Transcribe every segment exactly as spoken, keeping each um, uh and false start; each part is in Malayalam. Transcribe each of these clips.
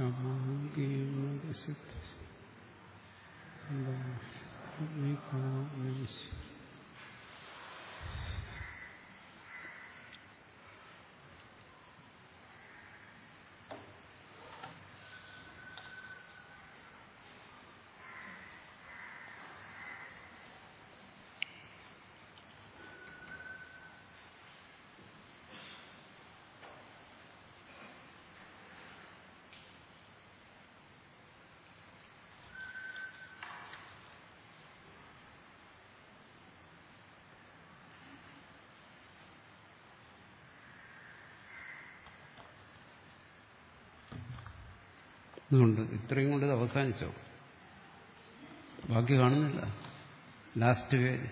അതുകൊണ്ട് ഇത്രയും കൊണ്ട് ഇത് അവസാനിച്ചോ? ബാക്കി കാണുന്നില്ല. Last page.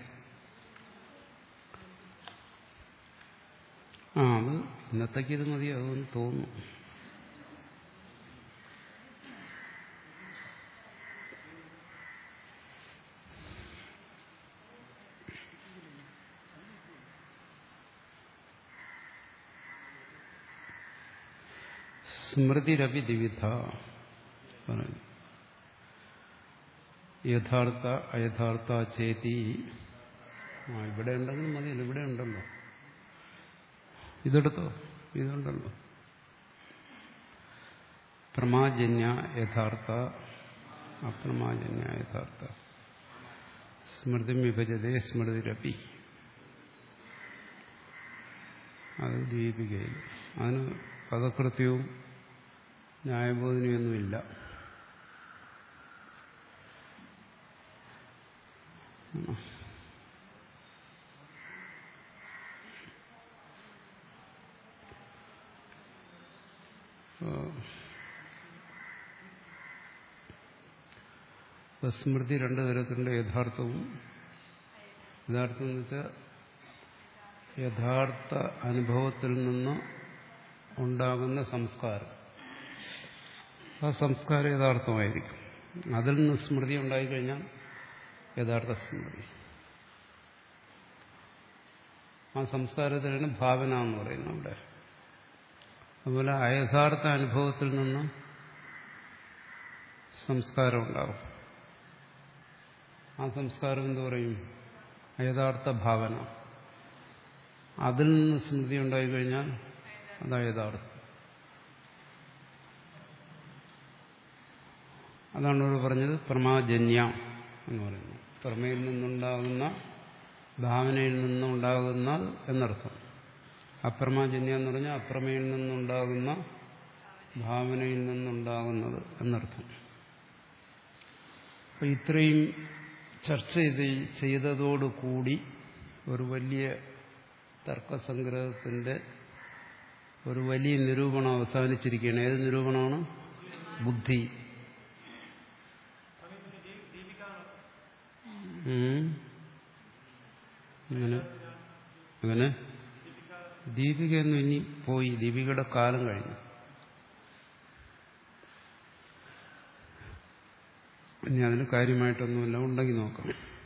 ആ അത് ഇന്നത്തേക്ക് ഇത് മതിയാകുമെന്ന് തോന്നുന്നു. സ്മൃതിരപി ദ്വിവിധ. യഥാർത്ഥ അയഥാർത്ഥ ചേതി. ആ ഇവിടെ ഉണ്ടെങ്കിൽ മതിയല്ലോ. ഇവിടെ ഉണ്ടല്ലോ. ഇതെടുത്തോ. ഇതുണ്ടല്ലോ. പ്രമാജന്യ യഥാർത്ഥ അപ്രമാജന്യ യഥാർത്ഥ. സ്മൃതി വിഭജതേ സ്മൃതിരപി. അത് ദീപികയിൽ. അതിന് പദകൃത്യവും ന്യായബോധനയൊന്നുമില്ല. സ്മൃതി രണ്ടു തരത്തിലുള്ള യഥാർത്ഥവും. യഥാർത്ഥം എന്ന് വെച്ചാൽ യഥാർത്ഥ അനുഭവത്തിൽ നിന്ന് ഉണ്ടാകുന്ന സംസ്കാരം. ആ സംസ്കാരം യഥാർത്ഥമായിരിക്കും. അതിൽ നിന്ന് സ്മൃതി ഉണ്ടായിക്കഴിഞ്ഞാൽ യഥാർത്ഥ സ്മൃതി. ആ സംസ്കാരത്തിലാണ് ഭാവന എന്ന് പറയുന്നത് അവിടെ. അതുപോലെ അയഥാർത്ഥ അനുഭവത്തിൽ നിന്ന് സംസ്കാരം ഉണ്ടാകും. ആ സംസ്കാരം എന്ത് പറയും? യഥാർത്ഥ ഭാവന. അതിൽ നിന്ന് സ്മൃതി ഉണ്ടായിക്കഴിഞ്ഞാൽ അതാ യഥാർത്ഥം. അതാണ് ഇവിടെ പറഞ്ഞത് പ്രമാജന്യ എന്ന് പറയുന്നത്. പ്രമയിൽ നിന്നുണ്ടാകുന്ന ഭാവനയിൽ നിന്നുണ്ടാകുന്ന എന്നർത്ഥം. അപ്രമാജന്യ എന്ന് പറഞ്ഞാൽ അപ്രമയിൽ നിന്നുണ്ടാകുന്ന ഭാവനയിൽ നിന്നുണ്ടാകുന്നത് എന്നർത്ഥം. അപ്പൊ ഇത്രയും ചർച്ച ചെയ്ത് ചെയ്തതോടുകൂടി ഒരു വലിയ തർക്കസംഗ്രഹത്തിന്റെ ഒരു വലിയ നിരൂപണം അവസാനിച്ചിരിക്കുകയാണ്. ഏത് നിരൂപണമാണ്? ബുദ്ധി. അങ്ങനെ അങ്ങനെ ദീപികയൊന്നും ഇനി പോയി. ദീപികയുടെ കാലം കഴിഞ്ഞു. ഇനി അതിന് കാര്യമായിട്ടൊന്നുമില്ല. ഉണ്ടെങ്കിൽ നോക്കാം.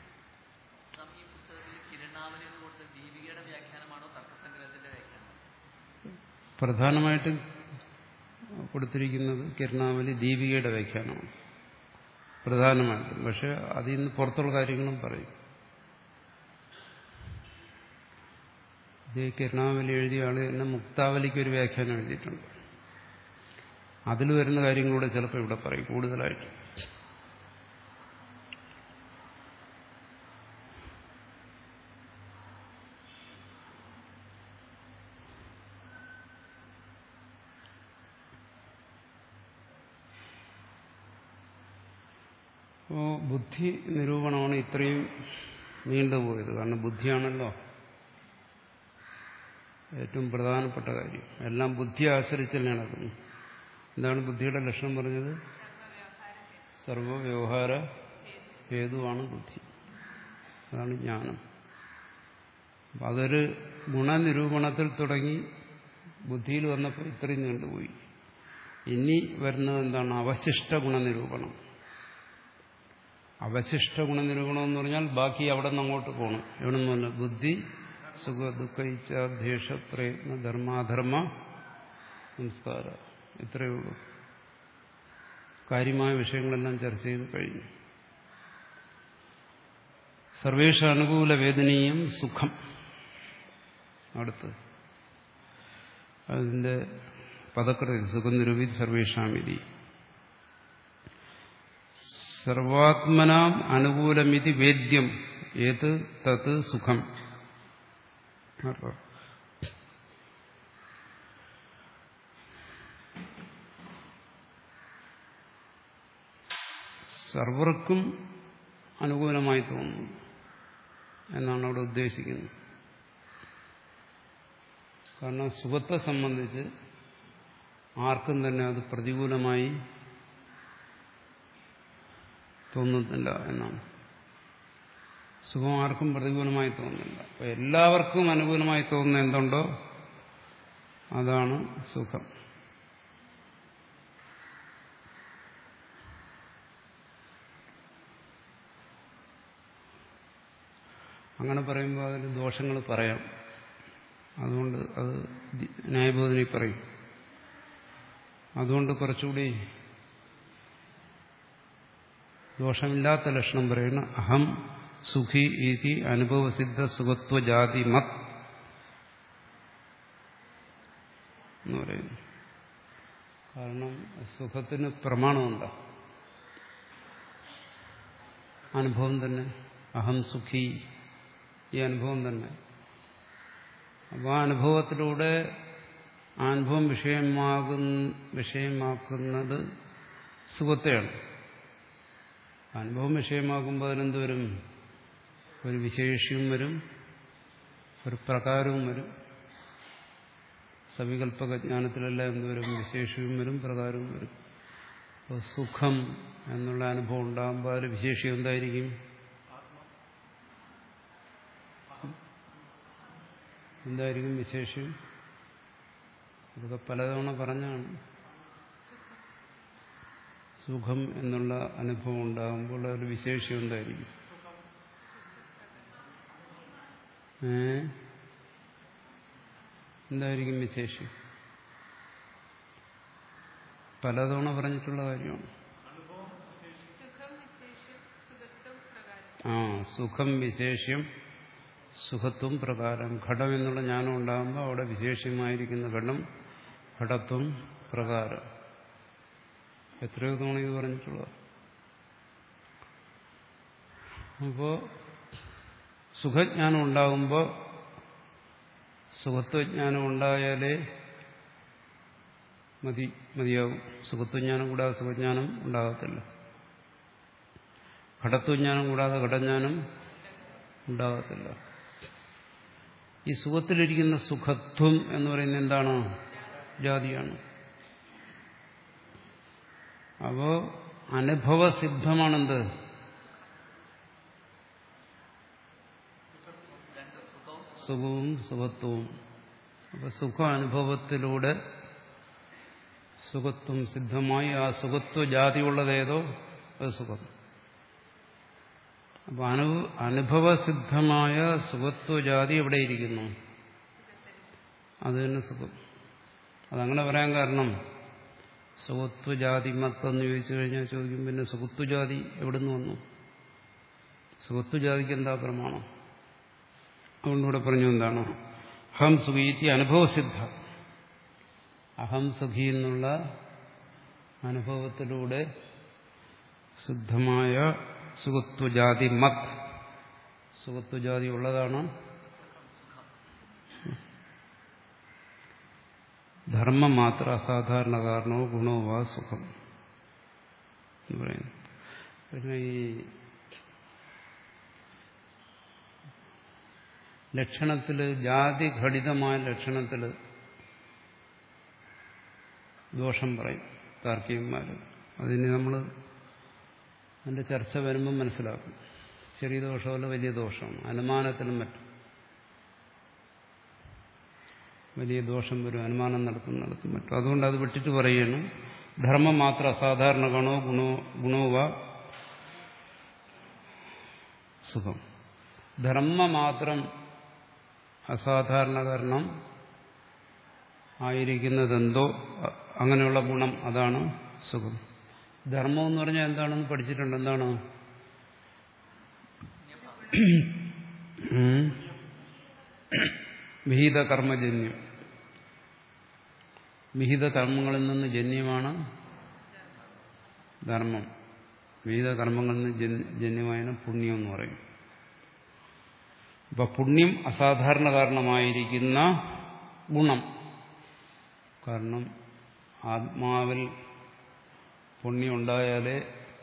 പ്രധാനമായിട്ടും കൊടുത്തിരിക്കുന്നത് കിരണാവലി ദീപികയുടെ വ്യാഖ്യാനമാണ് പ്രധാനമായിട്ടും. പക്ഷെ അതിൽ നിന്ന് പുറത്തുള്ള കാര്യങ്ങളും പറയും. ഇത് കിരണാവലി എഴുതിയ ആള് തന്നെ മുക്താവലിക്ക് ഒരു വ്യാഖ്യാനം എഴുതിയിട്ടുണ്ട്. അതിൽ വരുന്ന കാര്യങ്ങളൂടെ ചിലപ്പോൾ ഇവിടെ പറയും കൂടുതലായിട്ട്. അപ്പോൾ ബുദ്ധി നിരൂപണമാണ് ഇത്രയും നീണ്ടുപോയത്. കാരണം ബുദ്ധിയാണല്ലോ ഏറ്റവും പ്രധാനപ്പെട്ട കാര്യം. എല്ലാം ബുദ്ധിയെ ആശ്രയിച്ചല്ലേ നടക്കുന്നു. എന്താണ് ബുദ്ധിയുടെ ലക്ഷണം പറഞ്ഞത്? സർവവ്യവഹാര ഹേതുവാണ് ബുദ്ധി. അതാണ് ജ്ഞാനം. അപ്പം അതൊരു ഗുണനിരൂപണത്തിൽ തുടങ്ങി ബുദ്ധിയിൽ വന്നപ്പോൾ ഇത്രയും നീണ്ടുപോയി. ഇനി വരുന്നത് എന്താണ്? അവശിഷ്ട ഗുണനിരൂപണം. അവശിഷ്ട ഗുണനിരൂപണം എന്ന് പറഞ്ഞാൽ ബാക്കി അവിടെ നിന്ന് അങ്ങോട്ട് പോകണം. എവിടെ നിന്നല്ല? ബുദ്ധി സുഖ ദുഃഖ ഇച്ഛ ദ്വേഷ പ്രയത്ന ധർമാധർമ്മ സംസ്കാര. ഇത്രയേ ഉള്ളൂ. കാര്യമായ വിഷയങ്ങളെല്ലാം ചർച്ച ചെയ്ത് കഴിഞ്ഞു. സർവേഷ അനുകൂല വേദനീയം സുഖം. അടുത്ത് അതിന്റെ പദകൃതി സുഖം നിരൂപിത് സർവേഷാമിതി. സർവാത്മനാം അനുകൂലമിതി വേദ്യം ഏത് തത് സുഖം. സർവർക്കും അനുകൂലമായി തോന്നുന്നു എന്നാണ് അവിടെ ഉദ്ദേശിക്കുന്നത്. കാരണം സുഖത്തെ സംബന്ധിച്ച് ആർക്കും തന്നെ അത് പ്രതികൂലമായി തോന്നുന്നില്ല എന്നാണ്. സുഖം ആർക്കും പ്രതികൂലമായി തോന്നുന്നില്ല. അപ്പൊ എല്ലാവർക്കും അനുകൂലമായി തോന്നുന്ന എന്തുണ്ടോ അതാണ് സുഖം. അങ്ങനെ പറയുമ്പോൾ അതിൽ ദോഷങ്ങൾ പറയാം. അതുകൊണ്ട് അത് ന്യായബോധനയിൽ പറയും. അതുകൊണ്ട് കുറച്ചുകൂടി ദോഷമില്ലാത്ത ലക്ഷണം പറയുന്ന അഹം സുഖി ഇതി അനുഭവസിദ്ധ സുഖത്വജാതി മത് എന്ന് പറയുന്നു. കാരണം സുഖത്തിന് പ്രമാണമുണ്ട്. അനുഭവം തന്നെ അഹം സുഖി, ഈ അനുഭവം തന്നെ. അപ്പോൾ ആ അനുഭവത്തിലൂടെ അനുഭവം വിഷയമാകുന്ന വിഷയമാക്കുന്നത് സുഖത്തെയാണ്. അനുഭവം വിഷയമാകുമ്പോൾ അതിനെന്ത് വരും? ഒരു വിശേഷ്യവും വരും, ഒരു പ്രകാരവും വരും. സവികല്പക ജ്ഞാനത്തിലെല്ലാം എന്തുവരും? വിശേഷ്യവും വരും, പ്രകാരവും വരും. അപ്പോൾ സുഖം എന്നുള്ള അനുഭവം ഉണ്ടാകുമ്പോൾ അതിൽ വിശേഷ്യം എന്തായിരിക്കും? എന്തായിരിക്കും വിശേഷം? ഇതൊക്കെ പലതവണ പറഞ്ഞാണ്. സുഖം എന്നുള്ള അനുഭവം ഉണ്ടാകുമ്പോൾ ഒരു വിശേഷം എന്തായിരിക്കും? ഏ എന്തായിരിക്കും വിശേഷം? പലതവണ പറഞ്ഞിട്ടുള്ള കാര്യമാണ്. ആ സുഖം വിശേഷ്യം സുഖത്വം പ്രകാരം. ഘടം എന്നുള്ള ജ്ഞാനം ഉണ്ടാകുമ്പോൾ അവിടെ വിശേഷ്യമായിരിക്കുന്ന ഘടം ഘടത്വം പ്രകാരം. എത്രയോ തവണ ഇത് പറഞ്ഞിട്ടുള്ളത്. അപ്പോൾ സുഖജ്ഞാനം ഉണ്ടാകുമ്പോൾ സുഖത്വജ്ഞാനം ഉണ്ടായാലേ മതി മതിയാവും. സുഖത്വജ്ഞാനം കൂടാതെ സുഖജ്ഞാനം ഉണ്ടാകത്തില്ല. ഘടത്വജ്ഞാനം കൂടാതെ ഘടജ്ഞാനം ഉണ്ടാകത്തില്ല. ഈ സുഖത്തിലിരിക്കുന്ന സുഖത്വം എന്ന് പറയുന്നത് എന്താണ്? ജാതിയാണ്. അപ്പോ അനുഭവസിദ്ധമാണെന്ത്? സുഖവും സുഖത്വവും. അപ്പൊ സുഖ അനുഭവത്തിലൂടെ സുഖത്വം സിദ്ധമായി ആ സുഖത്വ ജാതിയുള്ളതേതോ അത് സുഖം. അപ്പൊ അനു അനുഭവസിദ്ധമായ സുഖത്വജാതി എവിടെയിരിക്കുന്നു? അത് തന്നെ സുഖം. അതങ്ങനെ പറയാൻ കാരണം സുഖത്വജാതി മത്തെന്ന് ചോദിച്ചു കഴിഞ്ഞാൽ ചോദിക്കും, പിന്നെ സുഖത്വജാതി എവിടുന്ന് വന്നു? സുഖത്വജാതിക്ക് എന്താ പ്രമാണം? അതുകൊണ്ടിവിടെ പറഞ്ഞു എന്താണ്? അഹം സുഖീതി അനുഭവസിദ്ധ. അഹം സുഖി എന്നുള്ള അനുഭവത്തിലൂടെ സിദ്ധമായ സുഖത്വജാതി മത്. സുഖത്വജാതി ഉള്ളതാണ് ധർമ്മം മാത്ര അസാധാരണ കാരണോ ഗുണോ വാ സുഖം എന്ന് പറയുന്നു. പിന്നെ ഈ ലക്ഷണത്തില് ജാതി ഘടിതമായ ലക്ഷണത്തില് ദോഷം പറയും താർക്കികന്മാര്. അതിന് നമ്മൾ അതിന്റെ ചർച്ച വരുമ്പം മനസ്സിലാക്കും. ചെറിയ ദോഷമല്ല വലിയ ദോഷമാണ്. അനുമാനത്തിലും മറ്റും വലിയ ദോഷം വരും. അനുമാനം നടത്തും നടത്തും മറ്റും. അതുകൊണ്ട് അത് വിട്ടിട്ട് പറയുന്നു ധർമ്മം മാത്രം അസാധാരണ ഗുണോ ഗുണോ ഗുണോവ സുഖം. ധർമ്മ മാത്രം അസാധാരണ കാരണം ആയിരിക്കുന്നതെന്തോ അങ്ങനെയുള്ള ഗുണം, അതാണ് സുഖം. ധർമ്മം എന്ന് പറഞ്ഞാൽ എന്താണെന്ന് പഠിച്ചിട്ടുണ്ട്. എന്താണ്? വിഹിത കർമ്മജന്യം. വിഹിത കർമ്മങ്ങളിൽ നിന്ന് ജന്യമാണ് ധർമ്മം. വിഹിത കർമ്മങ്ങളിൽ നിന്ന് ജന്യമായ പുണ്യം എന്ന് പറയും. അപ്പൊ പുണ്യം അസാധാരണ കാരണമായിരിക്കുന്ന ഗുണം. കാരണം ആത്മാവിൽ പുണ്യം ഉണ്ടായാലേ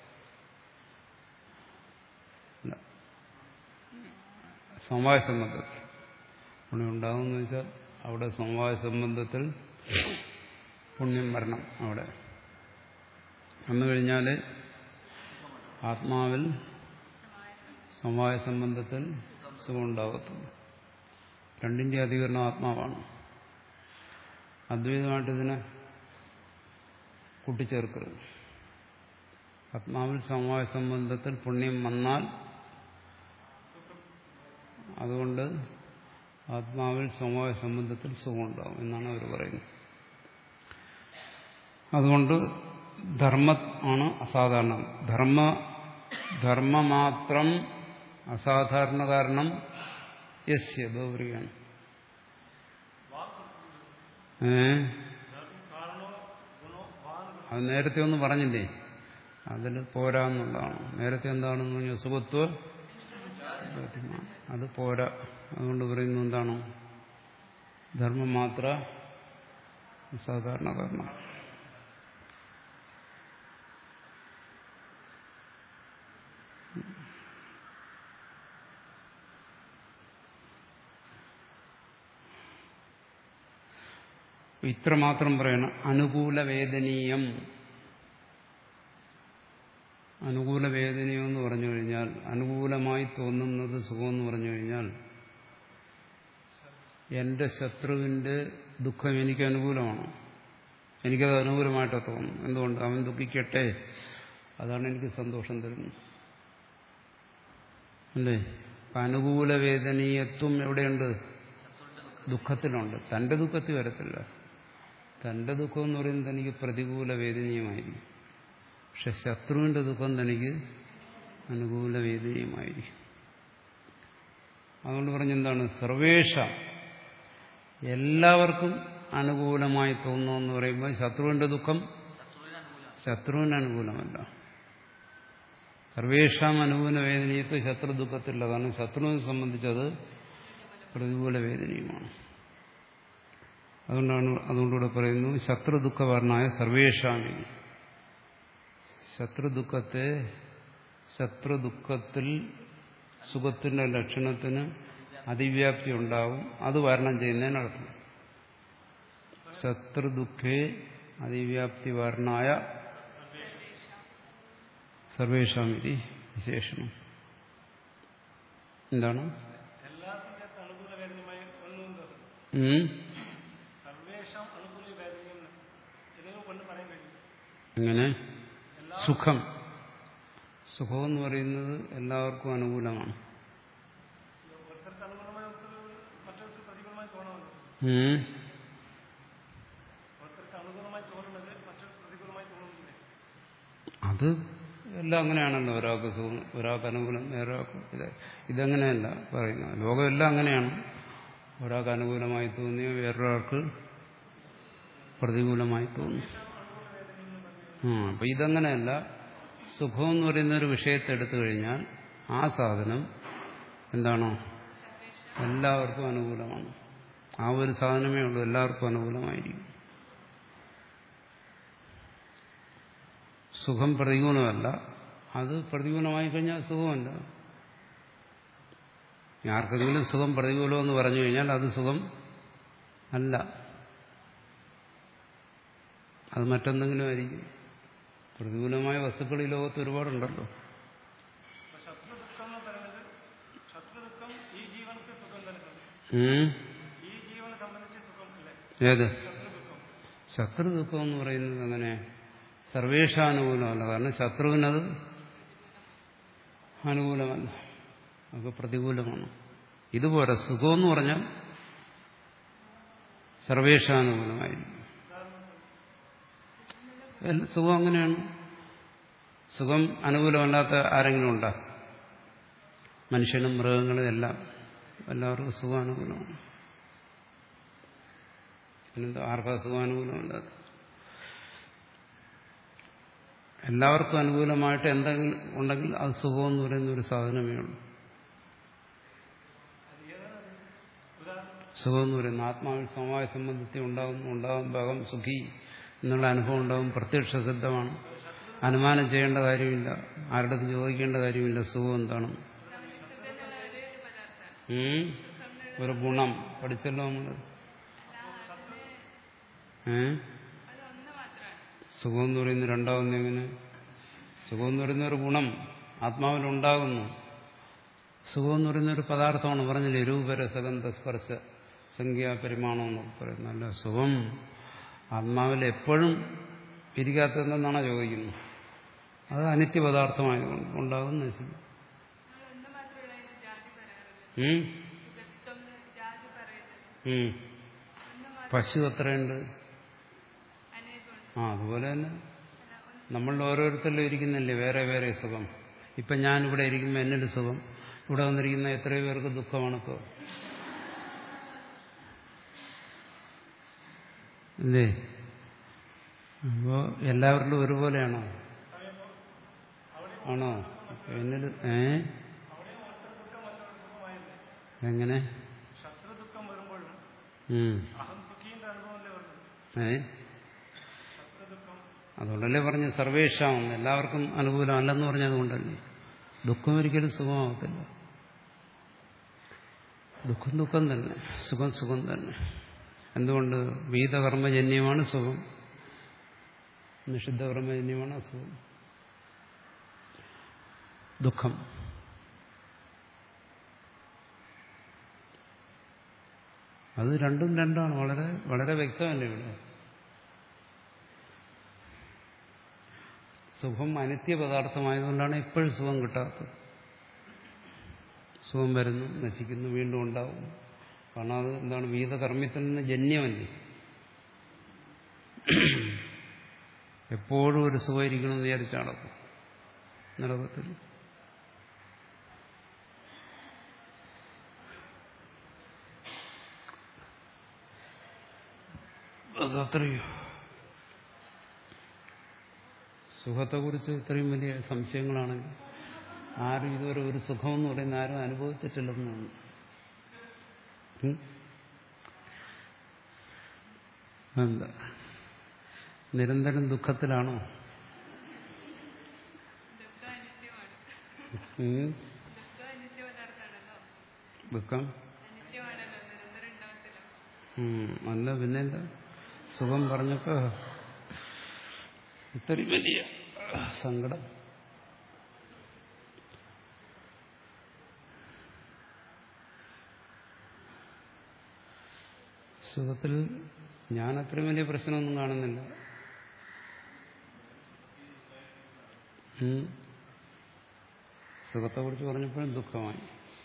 സമവായ സംബന്ധത്തിൽ പുണ്യം ഉണ്ടാകുമെന്ന് വെച്ചാൽ അവിടെ സമവായ സംബന്ധത്തിൽ പുണ്യം വരണം. അവിടെ വന്നു കഴിഞ്ഞാൽ ആത്മാവിൽ സമവായ സംബന്ധത്തിൽ സുഖം ഉണ്ടാകത്തുള്ളൂ. രണ്ടിന്റെ അധികരണം ആത്മാവാണ്. അദ്വൈതമായിട്ട് ഇതിനെ കൂട്ടിച്ചേർക്കരുത്. ആത്മാവിൽ സമവായ സംബന്ധത്തിൽ പുണ്യം വന്നാൽ അതുകൊണ്ട് ആത്മാവിൽ സമവായ സംബന്ധത്തിൽ സുഖം ഉണ്ടാവും എന്നാണ് അവർ പറയുന്നത്. അതുകൊണ്ട് ധർമ്മ ആണ് അസാധാരണം. ധർമ്മ ധർമ്മ മാത്രം അസാധാരണ കാരണം യസ്യ ഗൗരിയാണ്. ഏ അത് നേരത്തെ ഒന്നും പറഞ്ഞില്ലേ, അതിൽ പോരാന്നുള്ളതാണ്. നേരത്തെ എന്താണെന്ന് പറഞ്ഞാൽ സുഖത്വ അത് പോരാ. അതുകൊണ്ട് പറയുന്നു എന്താണ്? ധർമ്മം മാത്ര സാധാരണ കാരണം. ഇത്ര മാത്രം പറയണം. അനുകൂല വേദനീയം. അനുകൂല വേദനീയം എന്ന് പറഞ്ഞു കഴിഞ്ഞാൽ, അനുകൂലമായി തോന്നുന്നത് സുഖമെന്ന് പറഞ്ഞു കഴിഞ്ഞാൽ, എന്റെ ശത്രുവിന്റെ ദുഃഖം എനിക്ക് അനുകൂലമാണ്. എനിക്കത് അനുകൂലമായിട്ട് തോന്നും. എന്തുകൊണ്ട്? അവൻ ദുഃഖിക്കട്ടെ, അതാണ് എനിക്ക് സന്തോഷം തരുന്നത്. അല്ലേ? അനുകൂല വേദനീയത്വം എവിടെയുണ്ട്? ദുഃഖത്തിലുണ്ട്. തന്റെ ദുഃഖത്തിൽ വരത്തില്ല. തന്റെ ദുഃഖം എന്ന് പറയുന്നത് തനിക്ക് പ്രതികൂല വേദനീയമായിരിക്കും. പക്ഷെ ശത്രുവിന്റെ ദുഃഖം തനിക്ക് അനുകൂല വേദനീയമായിരിക്കും. അതുകൊണ്ട് പറഞ്ഞെന്താണ്? സർവേഷ എല്ലാവർക്കും അനുകൂലമായി തോന്നുന്നു പറയുമ്പോൾ ശത്രുവിന്റെ ദുഃഖം ശത്രുവിന് അനുകൂലമല്ല. സർവേഷാം അനുകൂല വേദനീയത്ത് ശത്രു ദുഃഖത്തില്ല. കാരണം ശത്രുവിനെ സംബന്ധിച്ചത് പ്രതികൂല വേദനയുമാണ്. അതുകൊണ്ടാണ് അതുകൊണ്ടിവിടെ പറയുന്നു ശത്രുദുഃഖവർണായ സർവേഷാമി. ശത്രുദുഃഖത്തെ ശത്രുദുഃഖത്തിൽ സുഖത്തിന്റെ ലക്ഷണത്തിന് അതിവ്യാപ്തി ഉണ്ടാവും. അത് വരണം ചെയ്യുന്നതിനർത്ഥം. ശത്രുദുഃഖേ അതിവ്യാപ്തി വർണ്ണായ സർവേഷാമിതി വിശേഷണം. എന്താണ്? എങ്ങനെ? സുഖം സുഖം എന്ന് പറയുന്നത് എല്ലാവർക്കും അനുകൂലമാണ്. അത് എല്ലാം അങ്ങനെയാണല്ലോ. ഒരാൾക്ക് സുഖം, ഒരാൾക്ക് അനുകൂലം, വേറൊരാൾക്ക് ഇതങ്ങനെയല്ല പറയുന്നത്. ലോകം എല്ലാം അങ്ങനെയാണ്. ഒരാൾക്ക് അനുകൂലമായി തോന്നിയോ വേറൊരാൾക്ക് പ്രതികൂലമായി തോന്നി. ആ അപ്പൊ ഇതങ്ങനെയല്ല. സുഖം എന്ന് പറയുന്ന ഒരു വിഷയത്തെ എടുത്തു കഴിഞ്ഞാൽ ആ സാധനം എന്താണോ എല്ലാവർക്കും അനുകൂലമാണ്. ആ ഒരു സാധനമേ ഉള്ളൂ എല്ലാവർക്കും അനുകൂലമായിരിക്കും. സുഖം പ്രതികൂലമല്ല. അത് പ്രതികൂലമായി കഴിഞ്ഞാൽ സുഖമല്ല. ആർക്കെങ്കിലും സുഖം പ്രതികൂലമെന്ന് പറഞ്ഞു കഴിഞ്ഞാൽ അത് സുഖം അല്ല, അത് മറ്റെന്തെങ്കിലും ആയിരിക്കും. പ്രതികൂലമായ വസ്തുക്കൾ ഈ ലോകത്ത് ഒരുപാടുണ്ടല്ലോ. ഏത് ശത്രുദുഃഖം എന്ന് പറയുന്നത് അങ്ങനെ സർവേഷാനുകൂലമല്ല. കാരണം ശത്രുവിനത് അനുകൂലമല്ല, അത് പ്രതികൂലമാണ്. ഇതുപോലെ സുഖമെന്ന് പറഞ്ഞാൽ സർവേഷാനുകൂലമായിരിക്കും. സുഖം അങ്ങനെയാണ്. സുഖം അനുകൂലമല്ലാത്ത ആരെങ്കിലും ഉണ്ടോ? മനുഷ്യനും മൃഗങ്ങളും എല്ലാം എല്ലാവർക്കും സുഖാനുകൂലമാണ്. പിന്നെന്താ ആർക്കാ സുഖാനുകൂലമല്ലാത്ത? എല്ലാവർക്കും അനുകൂലമായിട്ട് എന്തെങ്കിലും ഉണ്ടെങ്കിൽ അത് സുഖമെന്ന് പറയുന്ന ഒരു സാധനമേ ഉള്ളൂ. സുഖമെന്ന് പറയുന്നു ആത്മാവിൽ സമവായ സംബന്ധത്തിൽ ഉണ്ടാകുന്നു, ഉണ്ടാകും ഭഗം സുഖി എന്നുള്ള അനുഭവം ഉണ്ടാകും. പ്രത്യക്ഷ സിദ്ധമാണ്. അനുമാനം ചെയ്യേണ്ട കാര്യമില്ല, ആരുടെ ചോദിക്കേണ്ട കാര്യമില്ല. സുഖം എന്താണ്? ഒരു ഗുണം പഠിച്ചല്ലോ നമ്മള്. ഏ സുഖം എന്ന് പറയുന്നത് രണ്ടാവുന്ന എങ്ങനെ? സുഖം എന്ന് പറയുന്ന ഒരു ഗുണം ആത്മാവിലുണ്ടാകുന്നു. സുഖം എന്ന് പറയുന്ന ഒരു പദാർത്ഥമാണ്. പറഞ്ഞില്ലേ രൂപരസഗന്ധ സ്പർശ സംഖ്യാ പരിമാണം എന്നൊക്കെ പറയുന്നത്. അല്ല, സുഖം ആത്മാവിൽ എപ്പോഴും ഇരിക്കാത്തതെന്നാണ് ചോദിക്കുന്നത്. അത് അനിത്യപദാർത്ഥമായതുകൊണ്ട് ഉണ്ടാകും, നശിക്കും. പശു എത്രയുണ്ട്? ആ അതുപോലെ തന്നെ നമ്മളിൽ ഓരോരുത്തരിലും ഇരിക്കുന്നില്ലേ വേറെ വേറെ സുഖം. ഇപ്പം ഞാനിവിടെ ഇരിക്കുമ്പോൾ എന്നൊരു സുഖം, ഇവിടെ വന്നിരിക്കുന്ന എത്രയോ പേർക്ക് ദുഃഖമാണിപ്പോൾ, ഇല്ലേ? അപ്പോൾ എല്ലാവരിലും ഒരുപോലെയാണോ? ആണോ? എന്നിൽ ഏ എങ്ങനെ? ഏ അതുകൊണ്ടല്ലേ പറഞ്ഞ് സർവേഷാം എല്ലാവർക്കും അനുകൂലമല്ലെന്ന് പറഞ്ഞതുകൊണ്ടല്ലേ. ദുഃഖം ഒരിക്കലും സുഖമാകത്തില്ല. ദുഃഖം ദുഃഖം തന്നെ, സുഖം സുഖം തന്നെ. എന്തുകൊണ്ട്? വീതകർമ്മജന്യമാണ് സുഖം, നിഷിദ്ധകർമ്മജന്യമാണ് അസുഖം, ദുഃഖം. അത് രണ്ടും രണ്ടാണ്. വളരെ വളരെ വ്യക്തമല്ലേ ഇവിടെ. സുഖം അനിത്യ പദാർത്ഥമായതുകൊണ്ടാണ് എപ്പോഴും സുഖം കിട്ടാത്തത്. സുഖം വരുന്നു, നശിക്കുന്നു, വീണ്ടും ഉണ്ടാവും. കാരണം അത് എന്താണ്? വീതകർമ്മത്തിൽ നിന്ന് ജന്യമല്ലേ. എപ്പോഴും ഒരു സുഖമായിരിക്കണമെന്ന് വിചാരിച്ച് നടക്കും, നടക്കത്തില്ല. അതത്രയോ സുഖത്തെക്കുറിച്ച് ഇത്രയും വലിയ സംശയങ്ങളാണെങ്കിൽ ആരും ഇതുവരെ ഒരു സുഖമെന്ന് പറയുന്ന ആരും അനുഭവിച്ചിട്ടില്ലെന്നാണ്. എന്താ നിരന്തരം ദുഃഖത്തിലാണോ? ദുഃഖം അല്ല പിന്നെന്താ? സുഖം പറഞ്ഞപ്പോ ഇത്രയും വലിയ സങ്കടം. സുഖത്തിൽ ഞാൻ അത്രയും വലിയ പ്രശ്നമൊന്നും കാണുന്നില്ല. സുഖത്തെക്കുറിച്ച് പറഞ്ഞപ്പോഴും ദുഃഖമായി.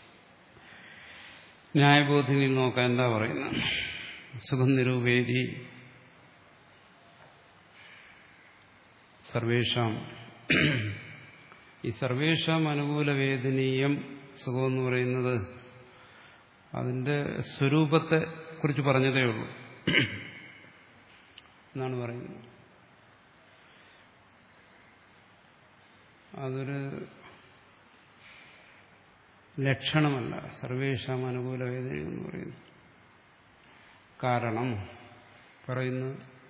ന്യായബോധിനിൽ നോക്കാൻ എന്താ പറയുന്നത്? സുഖം നിരൂപേരി സർവേഷാം. ഈ സർവേഷാം അനുകൂല വേദനീയം സുഖം എന്ന് പറയുന്നത് അതിന്റെ സ്വരൂപത്തെ കുറിച്ച് പറഞ്ഞതേ ഉള്ളൂ എന്നാണ് പറയുന്നത്. അതൊരു ലക്ഷണമല്ല സർവേഷാം അനുകൂല വേദനീയം എന്ന് പറയുന്നത്. കാരണം പറയുന്നു,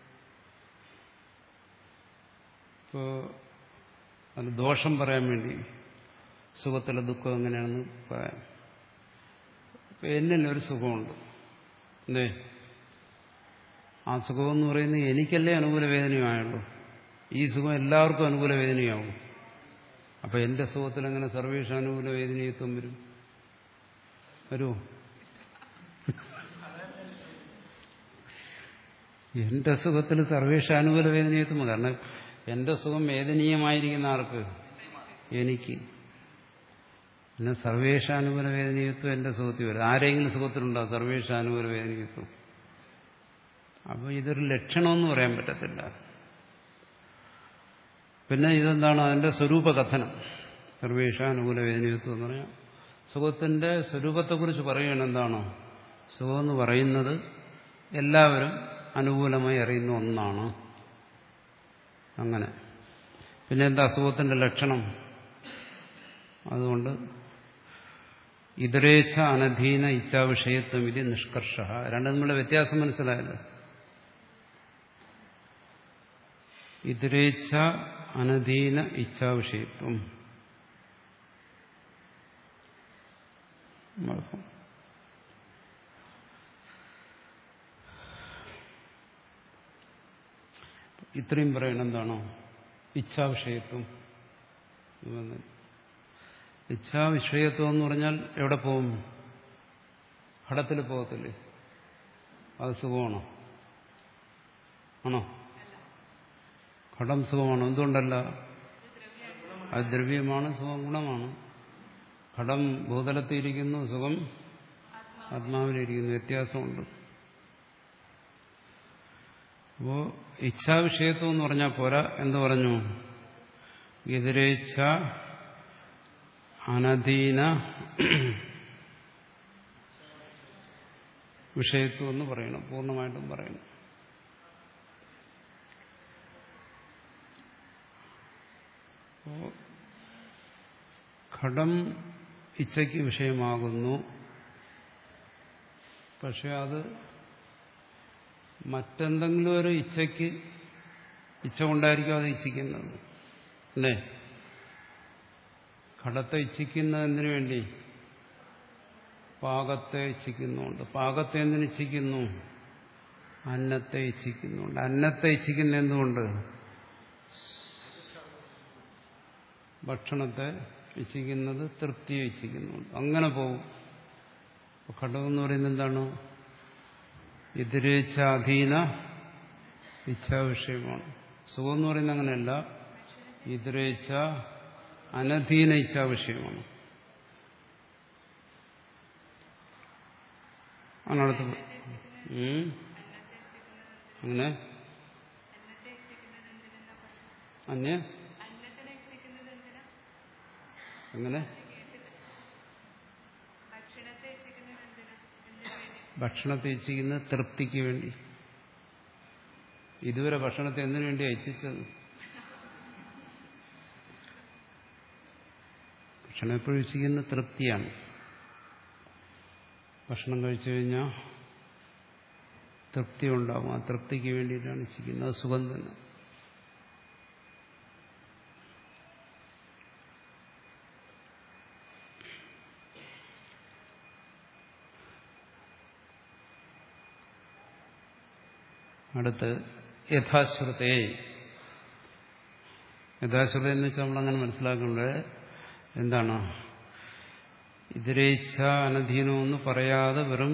ഇപ്പോ അത് ദോഷം പറയാൻ വേണ്ടി സുഖത്തിലെ ദുഃഖം എങ്ങനെയാണെന്ന് പറയാം. ഇപ്പൊ എന്നിലൊരു സുഖമുണ്ട്, എന്തേ ആ സുഖമെന്ന് പറയുന്നത് എനിക്കല്ലേ അനുകൂല വേദനയുമായുള്ളൂ. ഈ സുഖം എല്ലാവർക്കും അനുകൂല വേദനയാവും. അപ്പൊ എന്റെ സുഖത്തിൽ എങ്ങനെ സർവേഷ അനുകൂല വേദനയത്വം വരും? വരുമോ? എന്റെ സുഖത്തിൽ സർവേഷാനുകൂല വേദനയത്വം. കാരണം എന്റെ സുഖം വേദനീയമായിരിക്കുന്ന ആർക്ക്? എനിക്ക്. പിന്നെ സർവേഷാനുകൂല വേദനയത്വം എന്റെ സുഖത്തിൽ വരും. ആരെങ്കിലും സുഖത്തിലുണ്ടാകും സർവേഷാനുകൂല വേദനയത്വം. അപ്പോൾ ഇതൊരു ലക്ഷണമെന്ന് പറയാൻ പറ്റത്തില്ല. പിന്നെ ഇതെന്താണ് അതിന്റെ സ്വരൂപകഥനം. സർവേഷ അനുകൂല വേദനയുത്വം എന്ന് പറഞ്ഞാൽ സുഖത്തിന്റെ സ്വരൂപത്തെക്കുറിച്ച് പറയുകയാണ്. എന്താണോ സുഖം എന്ന് പറയുന്നത് എല്ലാവരും അനുകൂലമായി അറിയുന്ന ഒന്നാണ്. അങ്ങനെ പിന്നെ എന്താ അസുഖത്തിന്റെ ലക്ഷണം? അതുകൊണ്ട് ഇതരേച്ഛ അനധീന ഇച്ഛാവിഷയത്വം ഇത് നിഷ്കർഷ. രണ്ടും തമ്മിലുള്ള വ്യത്യാസം മനസ്സിലായല്ലോ. ഇതരേച്ഛ അനധീന ഇച്ഛാവിഷയത്വം ഇത്രയും പറയണം. എന്താണോ ഇച്ഛാവിഷയത്വം. ഇച്ഛാവിഷയത്വം എന്ന് പറഞ്ഞാൽ എവിടെ പോകും? ഘടത്തിൽ പോകത്തില്ലേ? അത് സുഖമാണോ? ആണോ? ഘടം സുഖമാണോ? എന്തുകൊണ്ടല്ല? അത് ദ്രവ്യമാണ്, സുഖം ഗുണമാണ്. ഘടം ഭൂതലത്തിയിരിക്കുന്നു, സുഖം ആത്മാവിലിരിക്കുന്നു. വ്യത്യാസമുണ്ട്. അപ്പോ ഇച്ഛാവിഷയത്വം എന്ന് പറഞ്ഞാൽ പോരാ. എന്തു പറഞ്ഞു? എതിരേച്ഛ അനധീന വിഷയത്വം എന്ന് പറയണം. പൂർണ്ണമായിട്ടും പറയണം. അപ്പോ ഘടം ഇച്ഛയ്ക്ക് വിഷയമാകുന്നു. പക്ഷെ അത് മറ്റെന്തെങ്കിലും ഒരു ഇച്ഛയ്ക്ക് ഇച്ഛ കൊണ്ടായിരിക്കും അത് ഇച്ഛിക്കുന്നത്. അല്ലേ? ഘടത്തെ ഇച്ഛിക്കുന്നതിന് വേണ്ടി പാകത്തെ ഇച്ഛിക്കുന്നുണ്ട്. പാകത്തെ എന്തിന് ഇച്ഛിക്കുന്നു? അന്നത്തെ ഇച്ഛിക്കുന്നുണ്ട്. അന്നത്തെ ഇച്ഛിക്കുന്ന എന്തുകൊണ്ട്? ഭക്ഷണത്തെ ഇച്ഛിക്കുന്നത് തൃപ്തിയെ ഇച്ഛിക്കുന്നുണ്ട്. അങ്ങനെ പോകും. ഘടകം എന്ന് പറയുന്നത് എന്താണ്? ഇതരേച്ഛാധീന ഇച്ഛാവിഷയമാണ്. സുഖം എന്ന് പറയുന്നത് അങ്ങനെയല്ല. ഇതരേച്ഛ അനധീന ഇച്ഛാവിഷയമാണ്. അതിനടുത്ത് അങ്ങനെ അന്യ അങ്ങനെ ഭക്ഷണത്തെ ഇച്ഛിക്കുന്ന തൃപ്തിക്ക് വേണ്ടി. ഇതുവരെ ഭക്ഷണത്തെ എന്തിനു വേണ്ടിയാണ് ഇച്ഛിച്ചത്? ഭക്ഷണം എപ്പോഴും ഇച്ഛിക്കുന്ന തൃപ്തിയാണ്. ഭക്ഷണം കഴിച്ചു കഴിഞ്ഞാൽ തൃപ്തി ഉണ്ടാവും. ആ തൃപ്തിക്ക് വേണ്ടിയിട്ടാണ് ഇച്ഛിക്കുന്നത്. സുഖം തന്നെ. അടുത്ത് യഥാശ്രുതേ. യഥാശ്രുത എന്ന് വെച്ചാൽ നമ്മളങ്ങനെ മനസ്സിലാക്കേണ്ടത് എന്താണ്? ഇതരേച്ഛ അനധീനമെന്ന് പറയാതെ വെറും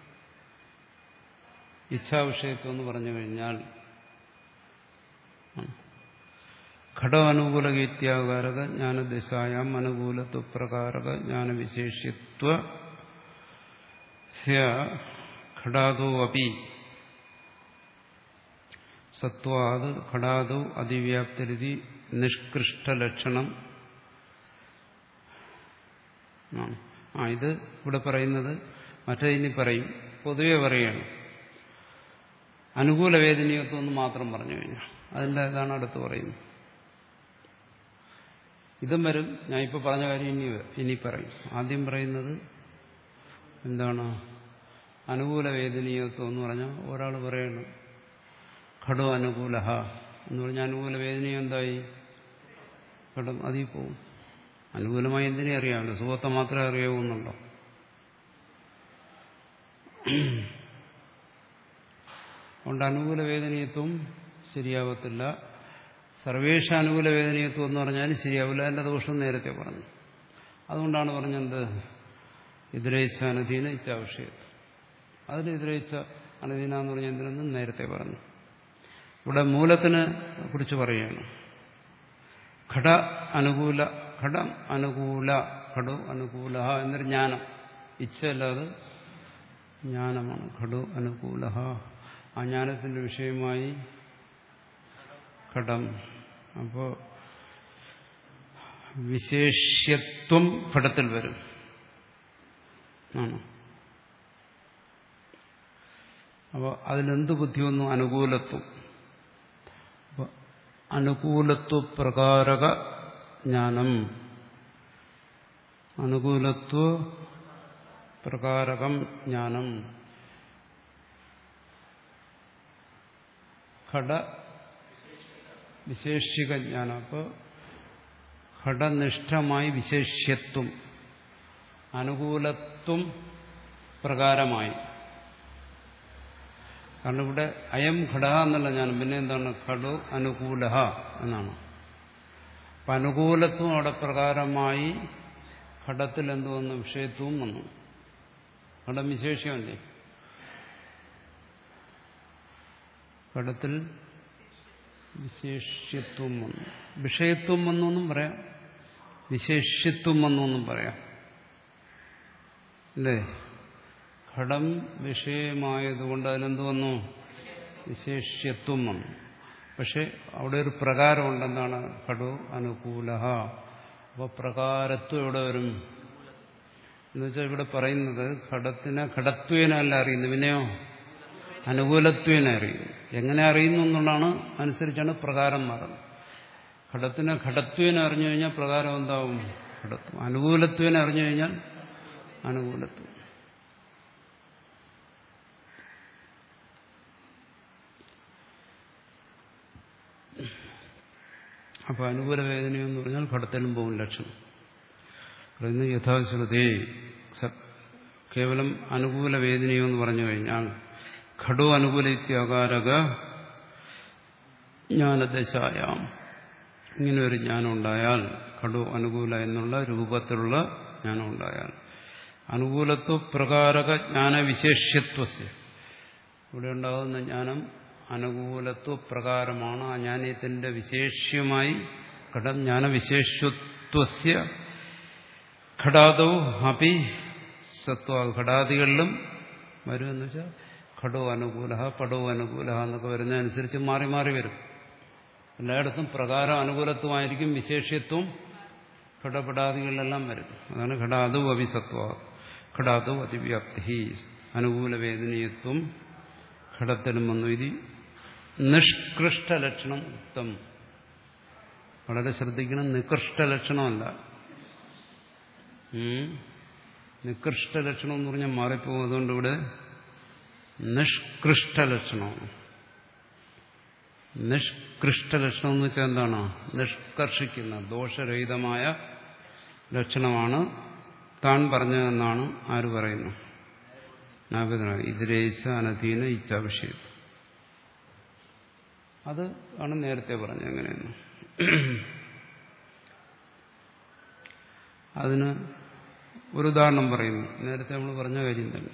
ഇച്ഛാവിഷയത്വം എന്ന് പറഞ്ഞു കഴിഞ്ഞാൽ ഘടാനുകൂലഗീത്യാകാരക ജ്ഞാനദിശായാം അനുകൂലത്വപ്രകാരക ജ്ഞാനവിശേഷ്യത്വ ഘടാദോ അപി സത്വാത് ഘടാദോ അതിവ്യാപ്തിരിതി നിഷ്കൃഷ്ടലക്ഷണം. ആ ഇത് ഇവിടെ പറയുന്നത് മറ്റേ ഇനി പറയും. പൊതുവെ പറയുകയാണ്. അനുകൂല വേദനീയത്വം എന്ന് മാത്രം പറഞ്ഞു കഴിഞ്ഞാൽ അതിൻ്റെ ഇതാണ് അടുത്ത് പറയുന്നത്. ഇതും വരും. ഞാൻ ഇപ്പോൾ പറഞ്ഞ കാര്യം ഇനി ഇനി പറയും. ആദ്യം പറയുന്നത് എന്താണ്? അനുകൂല വേദനീയത്വം എന്ന് പറഞ്ഞാൽ ഒരാൾ പറയണം ഘടോ അനുകൂല എന്ന് പറഞ്ഞാൽ അനുകൂല വേദനീയം എന്തായി? ഘടം അതിൽ പോവും. അനുകൂലമായി എന്തിനെ അറിയാമല്ലോ? സുഖത്തെ മാത്രമേ അറിയാവുന്നുണ്ടോ? അതുകൊണ്ട് അനുകൂല വേദനീയത്വം ശരിയാവത്തില്ല. സർവേഷ അനുകൂല വേദനീയത്വം എന്ന് പറഞ്ഞാലും ശരിയാവില്ല. അതിന്റെ ദോഷം നേരത്തെ പറഞ്ഞു. അതുകൊണ്ടാണ് പറഞ്ഞത് ഇതരേച്ഛ അനധീന ഇച്ഛാവിഷയത്വം. അതിന് ഇതരേച്ഛ അനധീന എന്ന് പറഞ്ഞാൽ എന്തിനെന്നും നേരത്തെ പറഞ്ഞു. ഇവിടെ മൂലത്തിനെ കുറിച്ച് പറയുകയാണ്. ഘട അനുകൂല ഘടം അനുകൂല ഘടു അനുകൂല എന്നൊരു ജ്ഞാനം. ഇച്ഛയല്ലാതെ ജ്ഞാനമാണ്. ഘടു അനുകൂല. ആ ജ്ഞാനത്തിന്റെ വിഷയമായി ഘടം. അപ്പോൾ വിശേഷ്യത്വം ഘടത്തിൽ വരും ആണ്. അപ്പോൾ അതിലെന്ത് ബുദ്ധി വന്നു? അനുകൂലത്വം. അപ്പോൾ അനുകൂലത്വ പ്രകാരക ജ്ഞാനം, അനുകൂലത്വ പ്രകാരകം ജ്ഞാനം ഘട വിശേഷിക ജ്ഞാനം. അപ്പോൾ ഘടനിഷ്ഠമായി വിശേഷ്യത്വം, അനുകൂലത്വം പ്രകാരമായി. കാരണം ഇവിടെ അയം ഘട എന്നല്ല ജ്ഞാനം, പിന്നെ എന്താണ്? ഘടോ അനുകൂല എന്നാണ്. അപ്പം അനുകൂലത്വം അവിടെ പ്രകാരമായി ഘടത്തിൽ എന്ത് വന്നു? വിഷയത്വവും വന്നു. ഘടം വിശേഷ്യമല്ലേ? ഘടത്തിൽ വിശേഷ്യത്വം വന്നു. വിഷയത്വം വന്നു എന്നും പറയാം, വിശേഷ്യത്വം വന്നു എന്നും പറയാം അല്ലേ? ഘടം വിഷയമായതുകൊണ്ട് അതിനെന്ത് വന്നു? വിശേഷ്യത്വം വന്നു. പക്ഷെ അവിടെ ഒരു പ്രകാരമുണ്ട്. എന്താണ്? ഘടോ അനുകൂല. അപ്പോൾ പ്രകാരത്വം എവിടെ വരും എന്നുവെച്ചാൽ ഇവിടെ പറയുന്നത് ഘടത്തിനെ ഘടത്വേനല്ല അറിയുന്നു, പിന്നെയോ അനുകൂലത്വേനെ അറിയുന്നു. എങ്ങനെ അറിയുന്നു എന്നുള്ളതാണ് അനുസരിച്ചാണ് പ്രകാരം മാറുന്നത്. ഘടത്തിനെ ഘടത്വേനെ അറിഞ്ഞു കഴിഞ്ഞാൽ പ്രകാരം എന്താവും? ഘടത്വം. അനുകൂലത്വേനെ അറിഞ്ഞു കഴിഞ്ഞാൽ അനുകൂലത്വം. അപ്പൊ അനുകൂല വേദനയെന്ന് പറഞ്ഞാൽ ഘടത്തിലും പോകും ലക്ഷണം. പറയുന്നത് യഥാശ്രുതി കേവലം അനുകൂല വേദനയോ എന്ന് പറഞ്ഞു കഴിഞ്ഞാൽ ഘടോ അനുകൂല ഇത്യാകാരക ജ്ഞാനദശായാം, ഇങ്ങനെ ഒരു ജ്ഞാനം ഉണ്ടായാൽ, ഘടോ അനുകൂല എന്നുള്ള രൂപത്തിലുള്ള ജ്ഞാനം ഉണ്ടായാൽ, അനുകൂലത്വ പ്രകാരക ജ്ഞാനവിശേഷ്യത്വസ്യ, ഇവിടെ ഉണ്ടാകുന്ന ജ്ഞാനം അനുകൂലത്വ പ്രകാരമാണ്. ആ ജ്ഞാനത്തിന്റെ വിശേഷ്യമായി ഘടം ജ്ഞാനവിശേഷ്യത്വസ്യ ഘടാദോ അപി സത്വ, ഘടാദികളിലും വരുമെന്ന് വെച്ചാൽ ഘടോ അനുകൂല പടോ അനുകൂല എന്നൊക്കെ വരുന്നതനുസരിച്ച് മാറി മാറി വരും. എല്ലായിടത്തും പ്രകാരം അനുകൂലത്വമായിരിക്കും, വിശേഷ്യത്വം ഘടപടാദികളിലെല്ലാം വരും. അതാണ് ഘടാദോ അഭിസത്വ, ഘടാദോ അതിവ്യാപ്തി, അനുകൂല വേദനീയത്വം ഘടത്തിലും വന്നു. ഇത് നിഷ്കൃഷ്ട ലക്ഷണം ഉക്തം. വളരെ ശ്രദ്ധിക്കണം, നികൃഷ്ട ലക്ഷണമല്ല. നികൃഷ്ട ലക്ഷണം എന്ന് പറഞ്ഞാൽ മാറിപ്പോകും. അതുകൊണ്ട് ഇവിടെ നിഷ്കൃഷ്ട ലക്ഷണമാണ്. നിഷ്കൃഷ്ട ലക്ഷണം എന്ന് വെച്ചാൽ എന്താണ്? നിഷ്കർഷിക്കുന്ന ദോഷരഹിതമായ ലക്ഷണമാണ് താൻ പറഞ്ഞതെന്നാണ് ആര് പറയുന്നു? ഇതിരേച്ച അനധീന ഇച്ഛാവിഷയം. അത് ആണ് നേരത്തെ പറഞ്ഞത്. എങ്ങനെയെന്ന് അതിന് ഒരു ഉദാഹരണം പറയുന്നു. നേരത്തെ നമ്മൾ പറഞ്ഞ കാര്യം തന്നെ.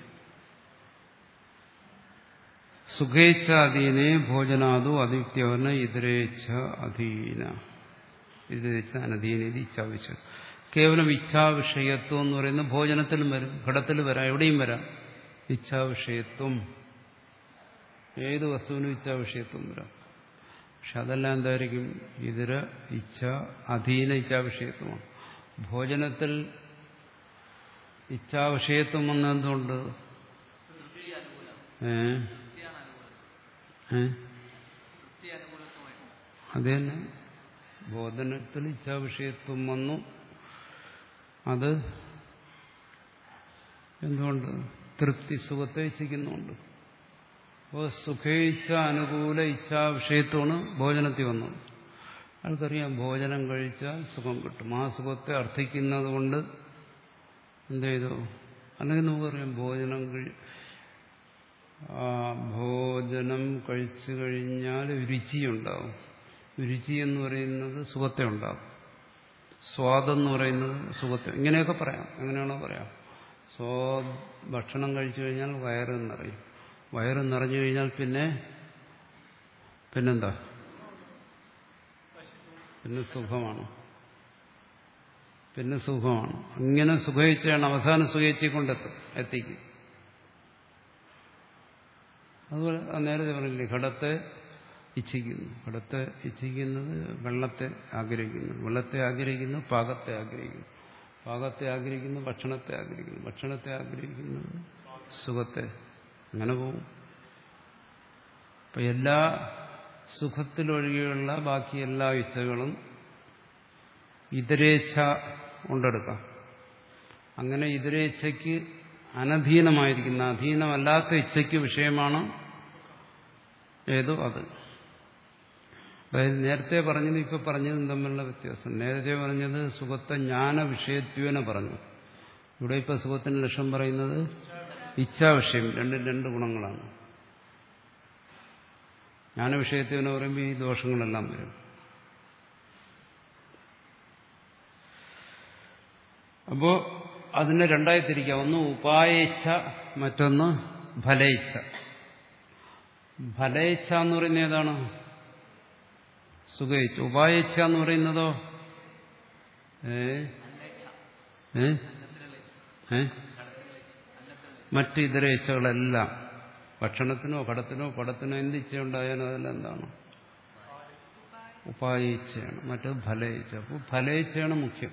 സുഖേച്ഛ അധീനെ ഭോജനാദോ അതിവ്യവന ഇതിരേച്ഛ അധീന, ഇതിരേച്ഛ അനധീന ഇത് ഇച്ഛാവിഷയം. കേവലം ഇച്ഛാവിഷയത്വം എന്ന് പറയുന്നത് ഭോജനത്തിലും വരും, ഘടത്തിൽ വരാം, എവിടെയും വരാം. ഇച്ഛാവിഷയത്വം, ഏത് വസ്തുവിനും ഇച്ഛാവിഷയത്വം വരാം. പക്ഷെ അതെല്ലാം എന്തായിരിക്കും? ഇതര ഇച്ഛ അധീന ഇച്ഛാവിഷയത്വമാണ്. ഭോജനത്തിൽ ഇച്ഛാവിഷയത്വം വന്ന എന്തുകൊണ്ട്? ഏ അത് തന്നെ, ഭോജനത്തിൽ ഇച്ഛാവിഷയത്വം വന്നു. അത് എന്തുകൊണ്ട്? തൃപ്തി, സുഖത്തെ ഇച്ഛിക്കുന്നുണ്ട്. അപ്പോൾ സുഖേച്ഛ അനുകൂല ഇച്ഛാവിഷയത്വമാണ് ഭോജനത്തിൽ വന്നത്. ആൾക്കറിയാം ഭോജനം കഴിച്ചാൽ സുഖം കിട്ടും. ആ സുഖത്തെ അർത്ഥിക്കുന്നത് കൊണ്ട് എന്ത് ചെയ്തു? അല്ലെങ്കിൽ നമുക്കറിയാം ഭോജനം കഴി ഭോജനം കഴിച്ചു കഴിഞ്ഞാൽ രുചിയുണ്ടാവും. രുചി എന്ന് പറയുന്നത് സുഖത്തെ ഉണ്ടാകും. സ്വാദെന്ന് പറയുന്നത് സുഖത്തെ, ഇങ്ങനെയൊക്കെ പറയാം. എങ്ങനെയാണോ പറയാം. സ്വ ഭക്ഷണം കഴിച്ചു കഴിഞ്ഞാൽ വയറ് നിറയും. വയറ് നിറഞ്ഞു കഴിഞ്ഞാൽ പിന്നെ പിന്നെന്താ? പിന്നെ സുഖമാണ്. പിന്നെ സുഖമാണ്. ഇങ്ങനെ സുഖയിച്ചാണ് അവസാനം സുഖയിച്ചി കൊണ്ടെത്തും, എത്തിക്കും. അതുപോലെ നേരത്തെ പറഞ്ഞില്ലേ, ഘടത്തെ ഇച്ഛിക്കുന്നു. ഘടത്തെ ഇച്ഛിക്കുന്നത് വെള്ളത്തെ ആഗ്രഹിക്കുന്നു, വെള്ളത്തെ ആഗ്രഹിക്കുന്നു പാകത്തെ ആഗ്രഹിക്കുന്നു, പാകത്തെ ആഗ്രഹിക്കുന്നു ഭക്ഷണത്തെ ആഗ്രഹിക്കുന്നു, ഭക്ഷണത്തെ ആഗ്രഹിക്കുന്നത് സുഖത്തെ. അങ്ങനെ പോകും. അപ്പൊ എല്ലാ സുഖത്തിലൊഴികെയുള്ള ബാക്കി എല്ലാ ഇച്ഛകളും ഇതരേച്ഛ കൊണ്ടെടുക്കാം. അങ്ങനെ ഇതരേച്ഛയ്ക്ക് അനധീനമായിരിക്കുന്ന അധീനമല്ലാത്ത ഇച്ഛയ്ക്ക് വിഷയമാണ് ഏതോ അത്. അതായത് നേരത്തെ പറഞ്ഞത് ഇപ്പൊ പറഞ്ഞതും തമ്മിലുള്ള വ്യത്യാസം. നേരത്തെ പറഞ്ഞത് സുഖത്തെ ജ്ഞാന വിഷയത്വേന പറഞ്ഞു. ഇവിടെ ഇപ്പൊ സുഖത്തിന്റെ ലക്ഷ്യം പറയുന്നത് ഇച്ഛാവിഷയം. രണ്ടും രണ്ട് ഗുണങ്ങളാണ്. ജ്ഞാനവിഷയത്വേന പറയുമ്പോൾ ഈ ദോഷങ്ങളെല്ലാം വരും. അപ്പോ അതിനെ രണ്ടായി തിരിക്കാം. ഒന്ന് ഉപായേച്ഛ, മറ്റൊന്ന് ഫലേച്ഛ. ഫലേച്ഛ എന്ന് പറയുന്നത് ഏതാണ്? സുഖേച്ഛ. ഉപായേച്ഛ എന്ന് പറയുന്നതോ ഏ ഏ ഏ മറ്റ് ഇതര ഇച്ഛകളെല്ലാം ഭക്ഷണത്തിനോ കടത്തിനോ പടത്തിനോ എന്ത് ഇച്ഛയുണ്ടായാലും അതെല്ലാം എന്താണ്? ഉപായേച്ഛയാണ്. മറ്റത് ഫലേച്ഛ. അപ്പോൾ ഫലേച്ഛയാണ് മുഖ്യം.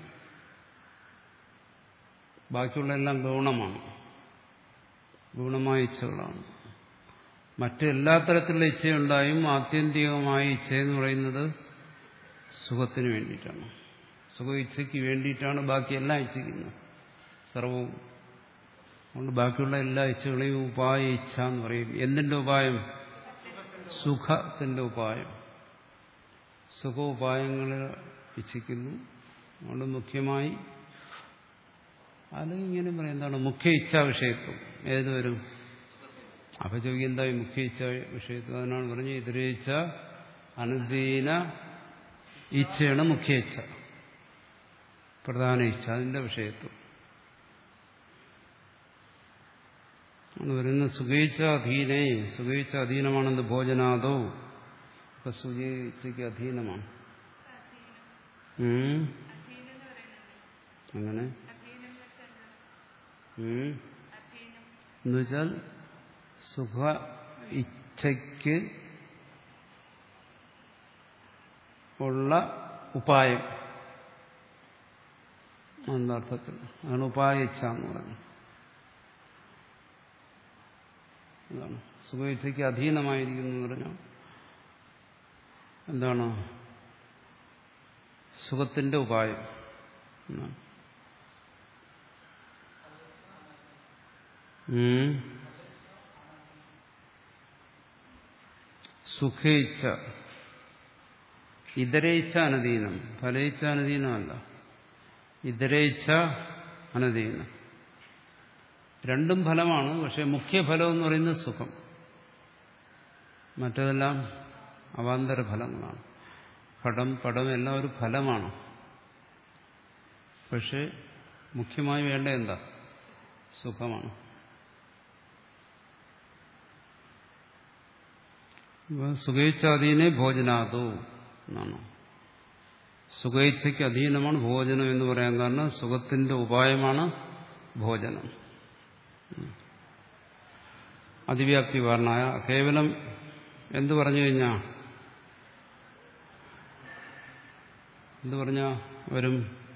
ബാക്കിയുള്ള എല്ലാം ഗൗണമാണ്, ഗുണമായ ഇച്ഛകളാണ്. മറ്റെല്ലാ തരത്തിലുള്ള ഇച്ഛയുണ്ടായും ആത്യന്തികമായ ഇച്ഛയെന്ന് പറയുന്നത് സുഖത്തിന് വേണ്ടിയിട്ടാണ്. സുഖ ഇച്ഛയ്ക്ക് വേണ്ടിയിട്ടാണ് ബാക്കിയെല്ലാം ഇച്ഛിക്കുന്നത്, സർവവും. അതുകൊണ്ട് ബാക്കിയുള്ള എല്ലാ ഇച്ഛകളെയും ഉപായ ഇച്ഛ എന്ന് പറയും. എന്തിന്റെ ഉപായം? സുഖത്തിന്റെ ഉപായം. സുഖ ഉപായങ്ങളെ ഇച്ഛിക്കുന്നു. അതുകൊണ്ട് മുഖ്യമായി അല്ലെങ്കിൽ ഇങ്ങനെ പറയും, എന്താണ് മുഖ്യ ഇച്ഛാ വിഷയത്വം ഏതുവരും? അപ്പൊ ചോദിക്കും എന്തായി മുഖ്യ ഇച്ഛാ വിഷയത്വം? അതിനാണ് പറഞ്ഞത് ഇതരേച്ഛ അനുദീന ഇച്ഛയാണ് മുഖ്യ ഇച്ഛ, പ്രധാന ഇച്ഛ, അതിന്റെ വിഷയത്വം എന്ന് പറയുന്നത്. സുഖേച്ഛ അധീനേ, സുഖേച്ഛ അധീനമാണെന്ന് ഭോജനാദോ. ഇപ്പൊ സുഖേച്ഛയ്ക്ക് അധീനമാണ്. അങ്ങനെ എന്നുവെച്ചാൽ സുഖ ഇച്ഛയ്ക്ക് ഉള്ള ഉപായം എന്നർത്ഥത്തിൽ. അതാണ് ഉപായ ഇച്ഛ എന്ന് പറയുന്നത്. എന്താണ് സുഖ ഇച്ഛയ്ക്ക് അധീനമായിരിക്കുന്നു എന്ന് പറഞ്ഞാൽ എന്താണ്? സുഖത്തിന്റെ ഉപായം. സുഖേച്ഛ ഇതരേച്ഛ അനധീനം, ഫലേച്ഛ അനധീനമല്ല, ഇതരേച്ഛ അനധീനം. രണ്ടും ഫലമാണ്. പക്ഷെ മുഖ്യഫലം എന്ന് പറയുന്നത് സുഖം, മറ്റതെല്ലാം അവാന്തര ഫലങ്ങളാണ്. ഘടം പടം എല്ലാം ഒരു ഫലമാണ്. പക്ഷെ മുഖ്യമായി വേണ്ട എന്താ? സുഖമാണ്. സുഖേച്ഛാധീനെ ഭോജനാദോ എന്നാണ്. സുഖേച്ഛയ്ക്ക് അധീനമാണ് ഭോജനം എന്ന് പറയാൻ കാരണം സുഖത്തിന്റെ ഉപായമാണ് ഭോജനം. അതിവ്യാപ്തി വർണ്ണായ കേവലം എന്തു പറഞ്ഞു കഴിഞ്ഞാ എന്തു പറഞ്ഞാ വരും?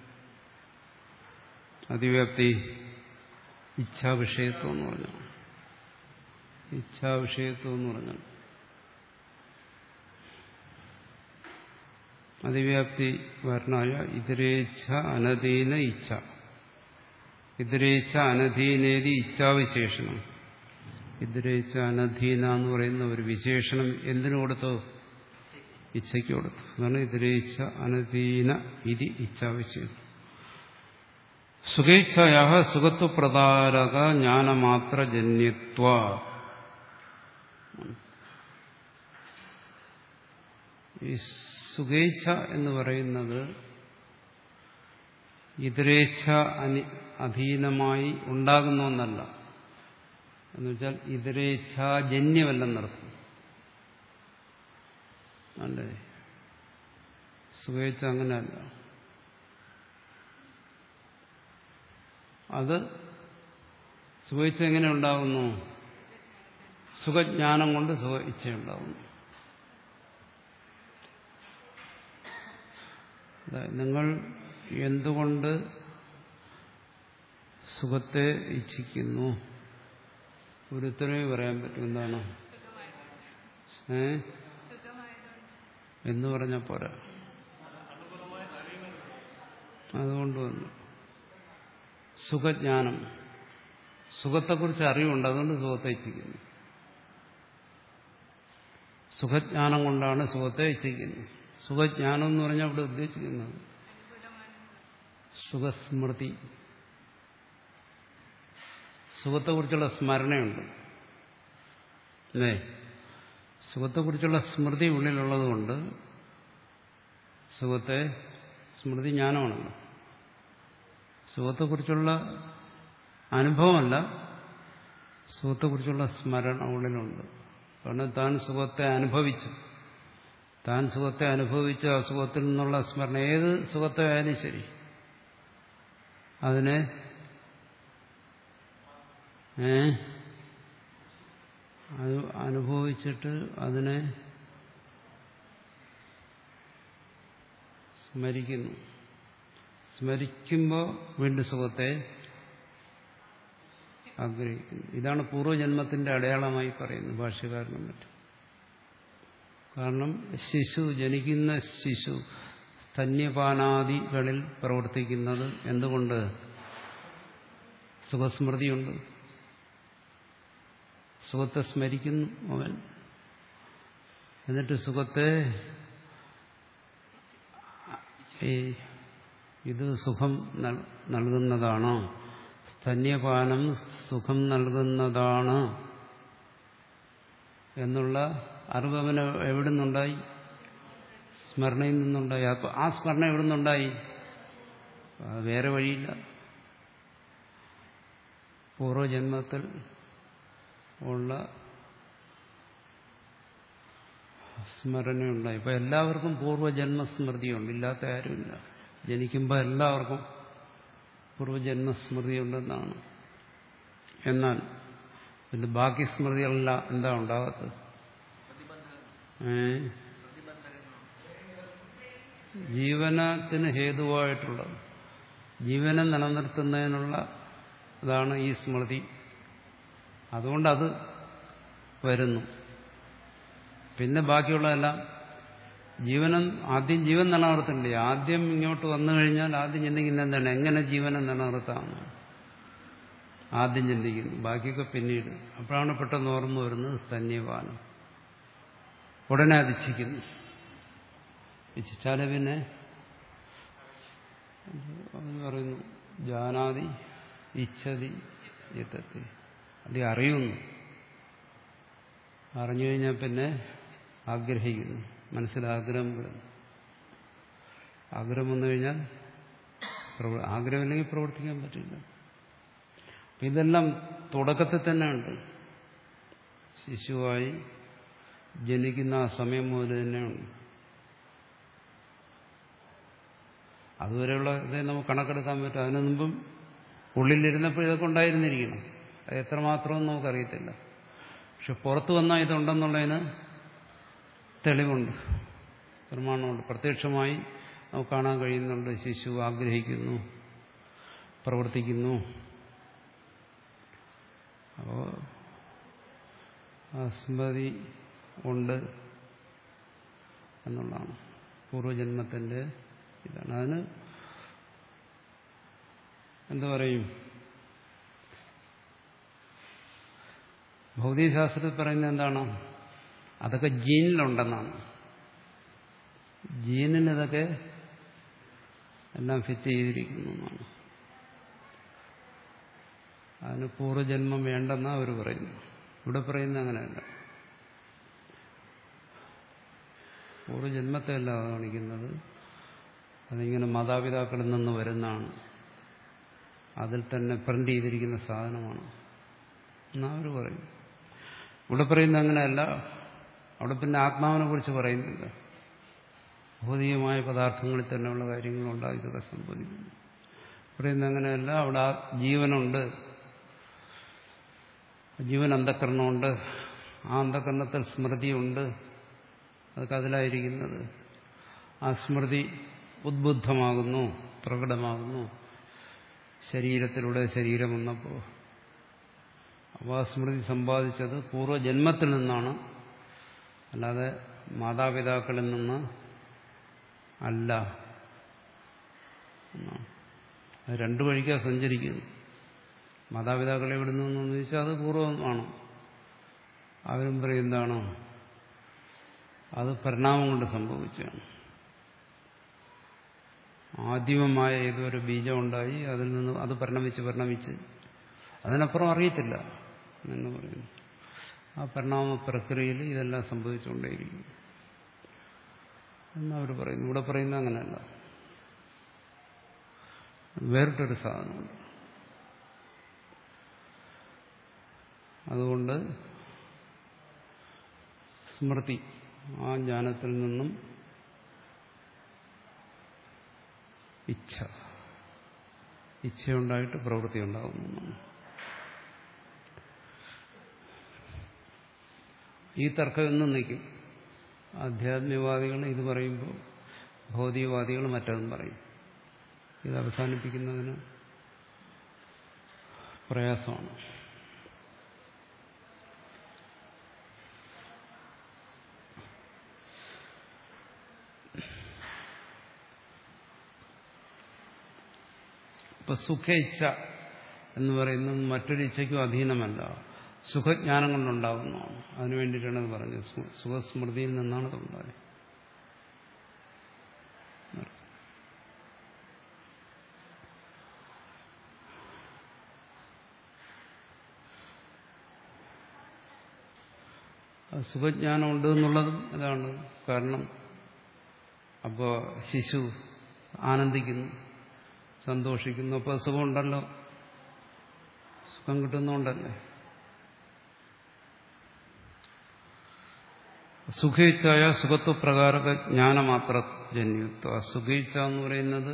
അതിവ്യാപ്തി ഇച്ഛാവിഷയത്വം എന്ന് പറഞ്ഞു. ഇച്ഛാവിഷയത്വം എന്ന് പറഞ്ഞാൽ അതിവ്യാപ്തി വർണ്ണായ ഇതരേച്ഛ അനധീന ഇച്ഛ. ഇതരേച്ഛ അനധീനേതി ഇച്ഛാവിശേഷണം. ഇതരേച്ഛ അനധീന എന്ന് പറയുന്ന ഒരു വിശേഷണം എന്തിനു കൊടുത്തു? ഇച്ഛയ്ക്ക് കൊടുത്തു. അതാണ് ഇതരേച്ഛ അനധീന ഇതി ഇച്ഛാവിശേഷം. സുഖേച്ഛായ സുഖത്വപ്രതാരക ജ്ഞാനമാത്രജന്യത്വ. ഈ സുഖേച്ഛ എന്ന് പറയുന്നത് ഇതരേച്ഛ അധീനമായി ഉണ്ടാകുന്ന ഒന്നല്ല. എന്നുവെച്ചാൽ ഇതരേച്ഛാജന്യമല്ലെന്നർത്ഥം. അല്ലേ? സുഖേച്ഛ അങ്ങനെയല്ല. അത് സുഖേച്ഛ എങ്ങനെ ഉണ്ടാകുന്നു? സുഖജ്ഞാനം കൊണ്ട് സുഖ ഇച്ഛയുണ്ടാകുന്നു. നിങ്ങൾ എന്തുകൊണ്ട് സുഖത്തെ ഇച്ഛിക്കുന്നു? ഒരു ഉത്തരവേ പറയാൻ പറ്റും. എന്താണ്? ഏ എന്ന് പറഞ്ഞാൽ പോരാ. അതുകൊണ്ട് വന്നു സുഖജ്ഞാനം, സുഖത്തെക്കുറിച്ച് അറിവുണ്ട്, അതുകൊണ്ട് സുഖത്തെ ഇച്ഛിക്കുന്നു. സുഖജ്ഞാനം കൊണ്ടാണ് സുഖത്തെ ഇച്ഛിക്കുന്നത്. സുഖജ്ഞാനം എന്ന് പറഞ്ഞാൽ ഇവിടെ ഉദ്ദേശിക്കുന്നത് സുഖസ്മൃതി, സുഖത്തെക്കുറിച്ചുള്ള സ്മരണയുണ്ട്. അല്ലേ? സുഖത്തെക്കുറിച്ചുള്ള സ്മൃതി ഉള്ളിലുള്ളതുകൊണ്ട് സുഖത്തെ, സ്മൃതി ജ്ഞാനമാണല്ലോ, സുഖത്തെക്കുറിച്ചുള്ള അനുഭവമല്ല, സുഖത്തെക്കുറിച്ചുള്ള സ്മരണ ഉള്ളിലുണ്ട്. കാരണം താൻ സുഖത്തെ അനുഭവിച്ചു, താൻ സുഖത്തെ അനുഭവിച്ച ആ സുഖത്തിൽ നിന്നുള്ള സ്മരണ, ഏത് സുഖത്തെ ആയാലും ശരി, അതിനെ ഏ അത് അനുഭവിച്ചിട്ട് അതിനെ സ്മരിക്കുന്നു. സ്മരിക്കുമ്പോൾ വീണ്ടും സുഖത്തെ ആഗ്രഹിക്കുന്നു. ഇതാണ് പൂർവ്വജന്മത്തിന്റെ അടയാളമായി പറയുന്നത് ഭാഷ്യകാരനും മറ്റും. കാരണം ശിശു, ജനിക്കുന്ന ശിശു സ്തന്യപാനാദികളിൽ പ്രവർത്തിക്കുന്നത് എന്തുകൊണ്ട്? സുഖസ്മൃതിയുണ്ട്. സുഖത്തെ സ്മരിക്കുന്നു അവൻ. എന്നിട്ട് സുഖത്തെ, ഇത് സുഖം നൽകുന്നതാണ്, സ്തന്യപാനം സുഖം നൽകുന്നതാണ് എന്നുള്ള അറിവ് അവന് എവിടെ നിന്നുണ്ടായി? സ്മരണയിൽ നിന്നുണ്ടായി. അപ്പൊ ആ സ്മരണ എവിടെ നിന്നുണ്ടായി? വേറെ വഴിയില്ല, പൂർവ്വജന്മത്തിൽ ഉള്ള സ്മരണയുണ്ടായി. ഇപ്പൊ എല്ലാവർക്കും പൂർവ്വജന്മസ്മൃതിയുണ്ട്, ഇല്ലാത്ത ആരുമില്ല. ജനിക്കുമ്പോൾ എല്ലാവർക്കും പൂർവ്വജന്മസ്മൃതിയുണ്ടെന്നാണ്. എന്നാൽ പിന്നെ ബാക്കി സ്മൃതികളെല്ലാം എന്താ ഉണ്ടാകാത്തത്? ഏ ജീവനത്തിന് ഹേതുവായിട്ടുള്ളത്, ജീവനെ നിലനിർത്തുന്നതിനുള്ള ഇതാണ് ഈ സ്മൃതി. അതുകൊണ്ടത് വരുന്നു. പിന്നെ ബാക്കിയുള്ളതെല്ലാം ജീവനം, ആദ്യം ജീവൻ നിലനിർത്തണ്ടേ? ആദ്യം ഇങ്ങോട്ട് വന്നു കഴിഞ്ഞാൽ ആദ്യം ചിന്തിക്കുന്ന എന്താണ്? എങ്ങനെ ജീവനെ നിലനിർത്താം, ആദ്യം ചിന്തിക്കുന്നു. ബാക്കിയൊക്കെ പിന്നീട്. അപ്പോഴാണ് പെട്ടെന്ന് ഓർമ്മ വരുന്നത് സ്തന്യപാനം. ഉടനെ അതിച്ഛിക്കുന്നു. ഇച്ഛിച്ചാല് പിന്നെ പറയുന്നു ജാനാതി ഇച്ഛതി യതത്തി, അത് അറിയുന്നു. അറിഞ്ഞു കഴിഞ്ഞാൽ പിന്നെ ആഗ്രഹിക്കുന്നു, മനസ്സിലാഗ്രഹം വരുന്നു. ആഗ്രഹം വന്നു കഴിഞ്ഞാൽ ആഗ്രഹമില്ലെങ്കിൽ പ്രവർത്തിക്കാൻ പറ്റില്ല. ഇതെല്ലാം തുടക്കത്തിൽ തന്നെ ഉണ്ട്. ശിശുവായി ജനിക്കുന്ന ആ സമയം മുതൽ തന്നെയുണ്ട്. അതുവരെയുള്ള ഇതേ നമുക്ക് കണക്കെടുക്കാൻ പറ്റും. അതിനു മുമ്പും ഉള്ളിലിരുന്നപ്പോൾ ഇതൊക്കെ ഉണ്ടായിരുന്നിരിക്കണം. അത് എത്രമാത്രമെന്ന് നമുക്കറിയത്തില്ല. പക്ഷെ പുറത്തു വന്നാൽ ഇതുണ്ടെന്നുള്ളതിന് തെളിവുണ്ട്, പ്രമാണമുണ്ട്. പ്രത്യക്ഷമായി നമുക്ക് കാണാൻ കഴിയുന്നുണ്ട്. ശിശു ആഗ്രഹിക്കുന്നു, പ്രവർത്തിക്കുന്നു. അപ്പോൾ സ്മൃതി ഉണ്ട് എന്നുള്ളതാണ് പൂർവ്വജന്മത്തിന്റെ ഇതാണ്. അതിന് എന്താ പറയും, ഭൗതികശാസ്ത്രത്തിൽ പറയുന്നത് എന്താണ്? അതൊക്കെ ജീനിലുണ്ടെന്നാണ്. ജീനിന് ഇതൊക്കെ എല്ലാം ഫിറ്റ് ചെയ്തിരിക്കുന്നു എന്നാണ്. അതിന് പൂർവ്വജന്മം വേണ്ടെന്നാണ് അവർ പറയുന്നു. ഇവിടെ പറയുന്നത് അങ്ങനെയല്ല. പൂർവ്വജന്മത്തെ അല്ല കാണിക്കുന്നത്, അതിങ്ങനെ മാതാപിതാക്കളിൽ നിന്ന് വരുന്നതാണ്, അതിൽ തന്നെ പ്രിന്റ് ചെയ്തിരിക്കുന്ന സാധനമാണ് എന്നാ അവർ പറയും. ഇവിടെ പറയുന്നത് അങ്ങനെയല്ല. അവിടെ പിന്നെ ആത്മാവിനെ കുറിച്ച് പറയുന്നില്ല. ഭൗതികമായ പദാർത്ഥങ്ങളിൽ തന്നെയുള്ള കാര്യങ്ങളുണ്ടാകും ഇതൊക്കെ സംഭവിക്കുന്നു. പറയുന്നത് അങ്ങനെയല്ല. അവിടെ ആ ജീവനുണ്ട്, ജീവൻ അന്ധകരണമുണ്ട്. ആ അന്ധകരണത്തിൽ സ്മൃതിയുണ്ട്, അതൊക്കെ അതിലായിരിക്കുന്നത്. ആ സ്മൃതി ഉദ്ബുദ്ധമാകുന്നു, പ്രകടമാകുന്നു. ശരീരത്തിലൂടെ ശരീരം വന്നപ്പോൾ അപ്പോൾ ആ സ്മൃതി സമ്പാദിച്ചത് പൂർവ്വജന്മത്തിൽ നിന്നാണ്, അല്ലാതെ മാതാപിതാക്കളിൽ നിന്ന് അല്ല. അത് രണ്ടു വഴിക്കാണ് സഞ്ചരിക്കുന്നു. മാതാപിതാക്കളെ എവിടെ നിന്നെന്ന് ചോദിച്ചാൽ അത് പൂർവ്വമാണ്. അവരും പറയും എന്താണോ അത് പരിണാമം കൊണ്ട് സംഭവിച്ചാണ്. ആദിമമായ ഏതൊരു ബീജം ഉണ്ടായി, അതിൽ നിന്ന് അത് പരിണമിച്ച് പരിണമിച്ച് അതിനപ്പുറം അറിയത്തില്ല എന്ന് പറയുന്നു. ആ പരിണാമ പ്രക്രിയയിൽ ഇതെല്ലാം സംഭവിച്ചുകൊണ്ടേയിരിക്കും എന്നവർ പറയുന്നു. ഇവിടെ പറയുന്നത് അങ്ങനെയല്ല, വേറിട്ടൊരു സാധനമുണ്ട്. അതുകൊണ്ട് സ്മൃതി ആ ജ്ഞാനത്തിൽ നിന്നും ഇച്ഛ ഇച്ഛയുണ്ടായിട്ട് പ്രവൃത്തി ഉണ്ടാകുന്നു. ഈ തർക്കം എന്നും നിൽക്കും. ആധ്യാത്മികവാദികൾ ഇത് പറയുമ്പോൾ ഭൗതികവാദികൾ മറ്റതും പറയും. ഇത് അവസാനിപ്പിക്കുന്നതിന് പ്രയാസമാണ്. ഇപ്പൊ സുഖ ഇച്ഛ എന്ന് പറയുന്നത് മറ്റൊരു ഇച്ഛയ്ക്കും അധീനമല്ല, സുഖജ്ഞാനം കൊണ്ടുണ്ടാകുന്നതാണ്. അതിനു വേണ്ടിയിട്ടാണ് അത് പറഞ്ഞത്. സുഖസ്മൃതിയിൽ നിന്നാണ് അത് ഉണ്ടായത്. സുഖജ്ഞാനം ഉണ്ട് എന്നുള്ളതും ഇതാണ് കാരണം. അപ്പോൾ ശിശു ആനന്ദിക്കുന്നു, സന്തോഷിക്കുന്നു, അപ്പോൾ സുഖമുണ്ടല്ലോ, സുഖം കിട്ടുന്നുണ്ടല്ലേ. സുഖയിച്ഛായ സുഖത്വപ്രകാരക ജ്ഞാനമാത്ര ജന്യത്വ. സുഖയിച്ഛ എന്ന് പറയുന്നത്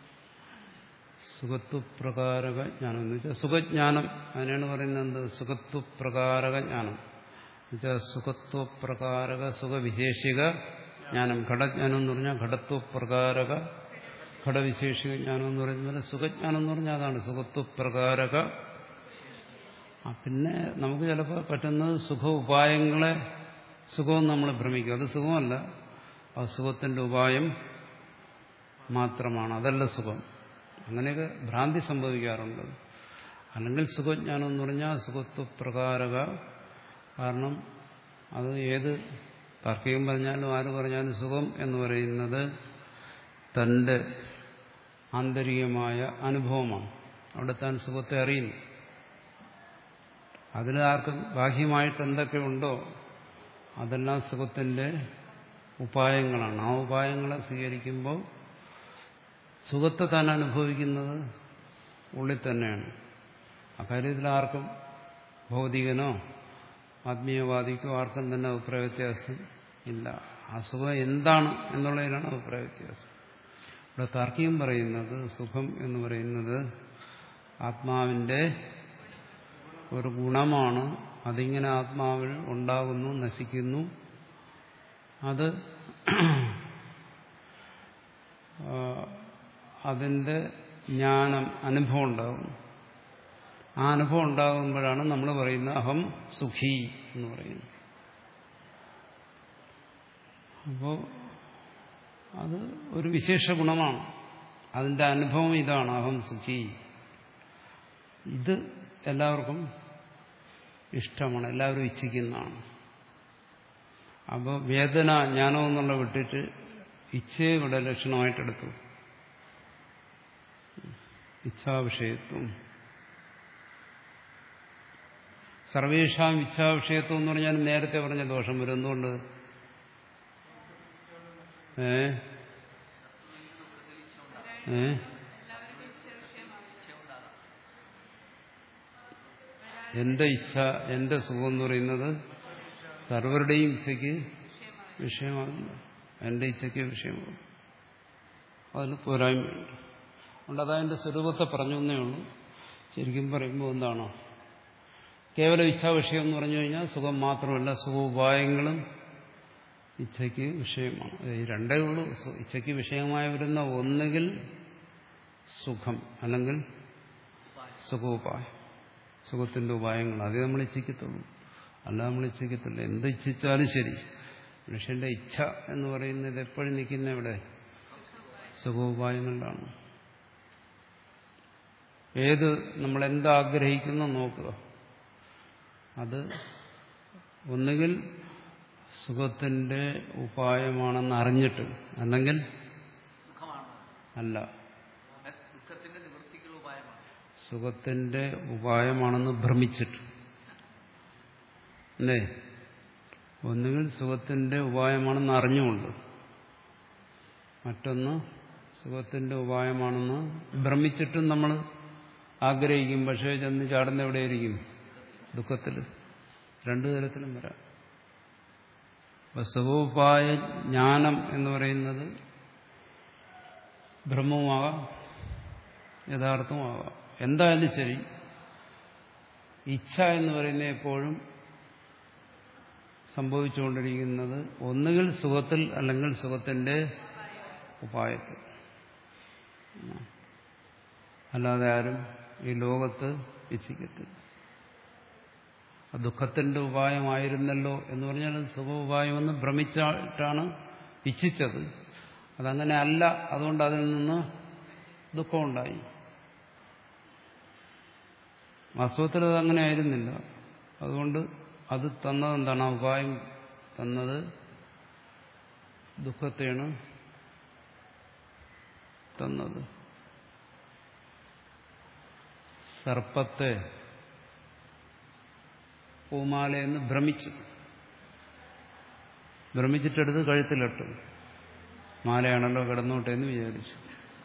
സുഖത്വപ്രകാരക ജ്ഞാനം എന്ന് വെച്ചാൽ സുഖജ്ഞാനം. അതിനാണ് പറയുന്നത് എന്ത്? സുഖത്വപ്രകാരക ജ്ഞാനം എന്നുവെച്ചാൽ സുഖത്വപ്രകാരക സുഖവിശേഷിക ജ്ഞാനം. ഘടജ്ഞാനം എന്ന് പറഞ്ഞാൽ ഘടത്വപ്രകാരക ഘടവിശേഷിക ജ്ഞാനം എന്ന് പറയുന്നത് സുഖജ്ഞാനം എന്ന് പറഞ്ഞാൽ അതാണ് സുഖത്വപ്രകാരക. പിന്നെ നമുക്ക് ചിലപ്പോൾ പറ്റുന്നത് സുഖ ഉപായങ്ങളെ സുഖവും നമ്മൾ ഭ്രമിക്കും. അത് സുഖമല്ല, ആ സുഖത്തിന്റെ ഉപായം മാത്രമാണ്, അതല്ല സുഖം. അങ്ങനെയൊക്കെ ഭ്രാന്തി സംഭവിക്കാറുണ്ട്. അല്ലെങ്കിൽ സുഖജ്ഞാനം എന്ന് പറഞ്ഞാൽ സുഖത്വപ്രകാരക. കാരണം അത് ഏത് താർക്കികം പറഞ്ഞാലും ആര് പറഞ്ഞാലും സുഖം എന്ന് പറയുന്നത് തന്റെ ആന്തരികമായ അനുഭവമാണ്. അവിടെ താൻ സുഖത്തെ അറിയുന്നു. അതിൽ ആർക്കും ബാഹ്യമായിട്ട് എന്തൊക്കെ ഉണ്ടോ അതെല്ലാം സുഖത്തിന്റെ ഉപായങ്ങളാണ്. ആ ഉപായങ്ങളെ സ്വീകരിക്കുമ്പോൾ സുഖത്തെ താൻ അനുഭവിക്കുന്നത് ഉള്ളിൽ തന്നെയാണ്. അക്കാര്യത്തിൽ ആർക്കും ഭൗതികനോ ആത്മീയവാദിക്കോ ആർക്കും തന്നെ അഭിപ്രായ വ്യത്യാസം ഇല്ല. ആ സുഖം എന്താണ് എന്നുള്ളതിലാണ് അഭിപ്രായ വ്യത്യാസം. ഇവിടെ താർക്കികം പറയുന്നത് സുഖം എന്ന് പറയുന്നത് ആത്മാവിന്റെ ഒരു ഗുണമാണ്. അതിങ്ങനെ ആത്മാവിൽ ഉണ്ടാകുന്നു, നശിക്കുന്നു. അത് അതിന്റെ ജ്ഞാനം, അനുഭവം ഉണ്ടാകുന്നു. ആ അനുഭവം ഉണ്ടാകുമ്പോഴാണ് നമ്മൾ പറയുന്ന അഹം സുഖി എന്ന് പറയുന്നത്. അപ്പോൾ അത് ഒരു വിശേഷ ഗുണമാണ്. അതിന്റെ അനുഭവം ഇതാണ്, അഹം സുഖി. ഇത് എല്ലാവർക്കും ഇഷ്ടമാണ്, എല്ലാവരും ഇച്ഛിക്കുന്നതാണ്. അപ്പോൾ വേദന ജ്ഞാനം എന്നുള്ള വിട്ടിട്ട് ഇച്ഛയെ ഇവിടെ ലക്ഷണമായിട്ടെടുത്തു. ഇച്ഛാവിഷയത്വം, സർവേഷാം ഇച്ഛാവിഷയത്വം എന്ന് പറഞ്ഞാൽ നേരത്തെ പറഞ്ഞ ദോഷം വരും. എന്തുകൊണ്ട്? ഏ ഏ എന്റെ ഇച്ഛ, എന്റെ സുഖം എന്ന് പറയുന്നത് സർവരുടെയും ഇച്ഛയ്ക്ക് വിഷയമാകില്ല. എന്റെ ഇച്ഛയ്ക്ക് വിഷയമാകും. അതിന് പോരായ്മയുണ്ട്. അതുകൊണ്ട് അതതിന്റെ സ്വരൂപത്തെ പറഞ്ഞു എന്നേ ഉള്ളൂ. ശരിക്കും പറയുമ്പോൾ എന്താണോ കേവലം ഇച്ഛാവിഷയം എന്ന് പറഞ്ഞു കഴിഞ്ഞാൽ സുഖം മാത്രമല്ല, സുഖോപായങ്ങളും ഇച്ഛയ്ക്ക് വിഷയമാണ്. ഈ രണ്ടേ ഉള്ളൂ. ഇച്ഛയ്ക്ക് വിഷയമായി വരുന്ന ഒന്നുകിൽ സുഖം അല്ലെങ്കിൽ സുഖോപായം, സുഖത്തിന്റെ ഉപായങ്ങൾ. അതേ നമ്മൾ ഇച്ഛിക്കത്തുള്ളൂ, അല്ല നമ്മൾ ഇച്ഛിക്കത്തില്ല. എന്ത് ഇച്ഛിച്ചാലും ശരി, മനുഷ്യന്റെ ഇച്ഛ എന്ന് പറയുന്നത് എപ്പോഴും നിൽക്കുന്ന എവിടെ? സുഖോപായങ്ങളിലാണ്. ഏത് നമ്മൾ എന്താഗ്രഹിക്കുന്നു നോക്കുക, അത് ഒന്നുകിൽ സുഖത്തിന്റെ ഉപായമാണെന്ന് അറിഞ്ഞിട്ട്, അല്ലെങ്കിൽ അല്ല സുഖത്തിന്റെ ഉപായമാണെന്ന് ഭ്രമിച്ചിട്ട്. അല്ലേ? ഒന്നുകിൽ സുഖത്തിന്റെ ഉപായമാണെന്ന് അറിഞ്ഞുകൊണ്ട്, മറ്റൊന്ന് സുഖത്തിന്റെ ഉപായമാണെന്ന് ഭ്രമിച്ചിട്ടും നമ്മൾ ആഗ്രഹിക്കും. പക്ഷേ ചെന്ന് ചാടുന്ന എവിടെയായിരിക്കും? ദുഃഖത്തിൽ. രണ്ടു തരത്തിലും വരാം. അപ്പൊ സുഖോപായ ജ്ഞാനം എന്ന് പറയുന്നത് ബ്രഹ്മവുമാകാം, യഥാർത്ഥവുമാകാം. എന്തായാലും ശരി, ഇച്ഛ എന്ന് പറയുന്നത് എപ്പോഴും സംഭവിച്ചുകൊണ്ടിരിക്കുന്നത് ഒന്നുകിൽ സുഖത്തിൽ അല്ലെങ്കിൽ സുഖത്തിന്റെ ഉപായത്തിൽ. അല്ലാതെ ആരും ഈ ലോകത്ത് ഇച്ഛിക്കത്തില്ല. ദുഃഖത്തിന്റെ ഉപായമായിരുന്നല്ലോ എന്ന് പറഞ്ഞാൽ സുഖ ഉപായമെന്ന് ഭ്രമിച്ചിട്ടാണ് ഇച്ഛിച്ചത്. അതങ്ങനെ അല്ല, അതുകൊണ്ട് അതിൽ നിന്ന് ദുഃഖമുണ്ടായി. വാസ്തവത്തിൽ അതങ്ങനെ ആയിരുന്നില്ല. അതുകൊണ്ട് അത് തന്നത് എന്താണ്? ആ ഉപായം തന്നത് ദുഃഖത്തെയാണ് തന്നത്. സർപ്പത്തെ പൂമാലയെന്ന് ഭ്രമിച്ചു, ഭ്രമിച്ചിട്ടെടുത്ത് കഴുത്തിലിട്ടു. മാലയാണല്ലോ, കിടന്നോട്ടെ എന്ന് വിചാരിച്ചു.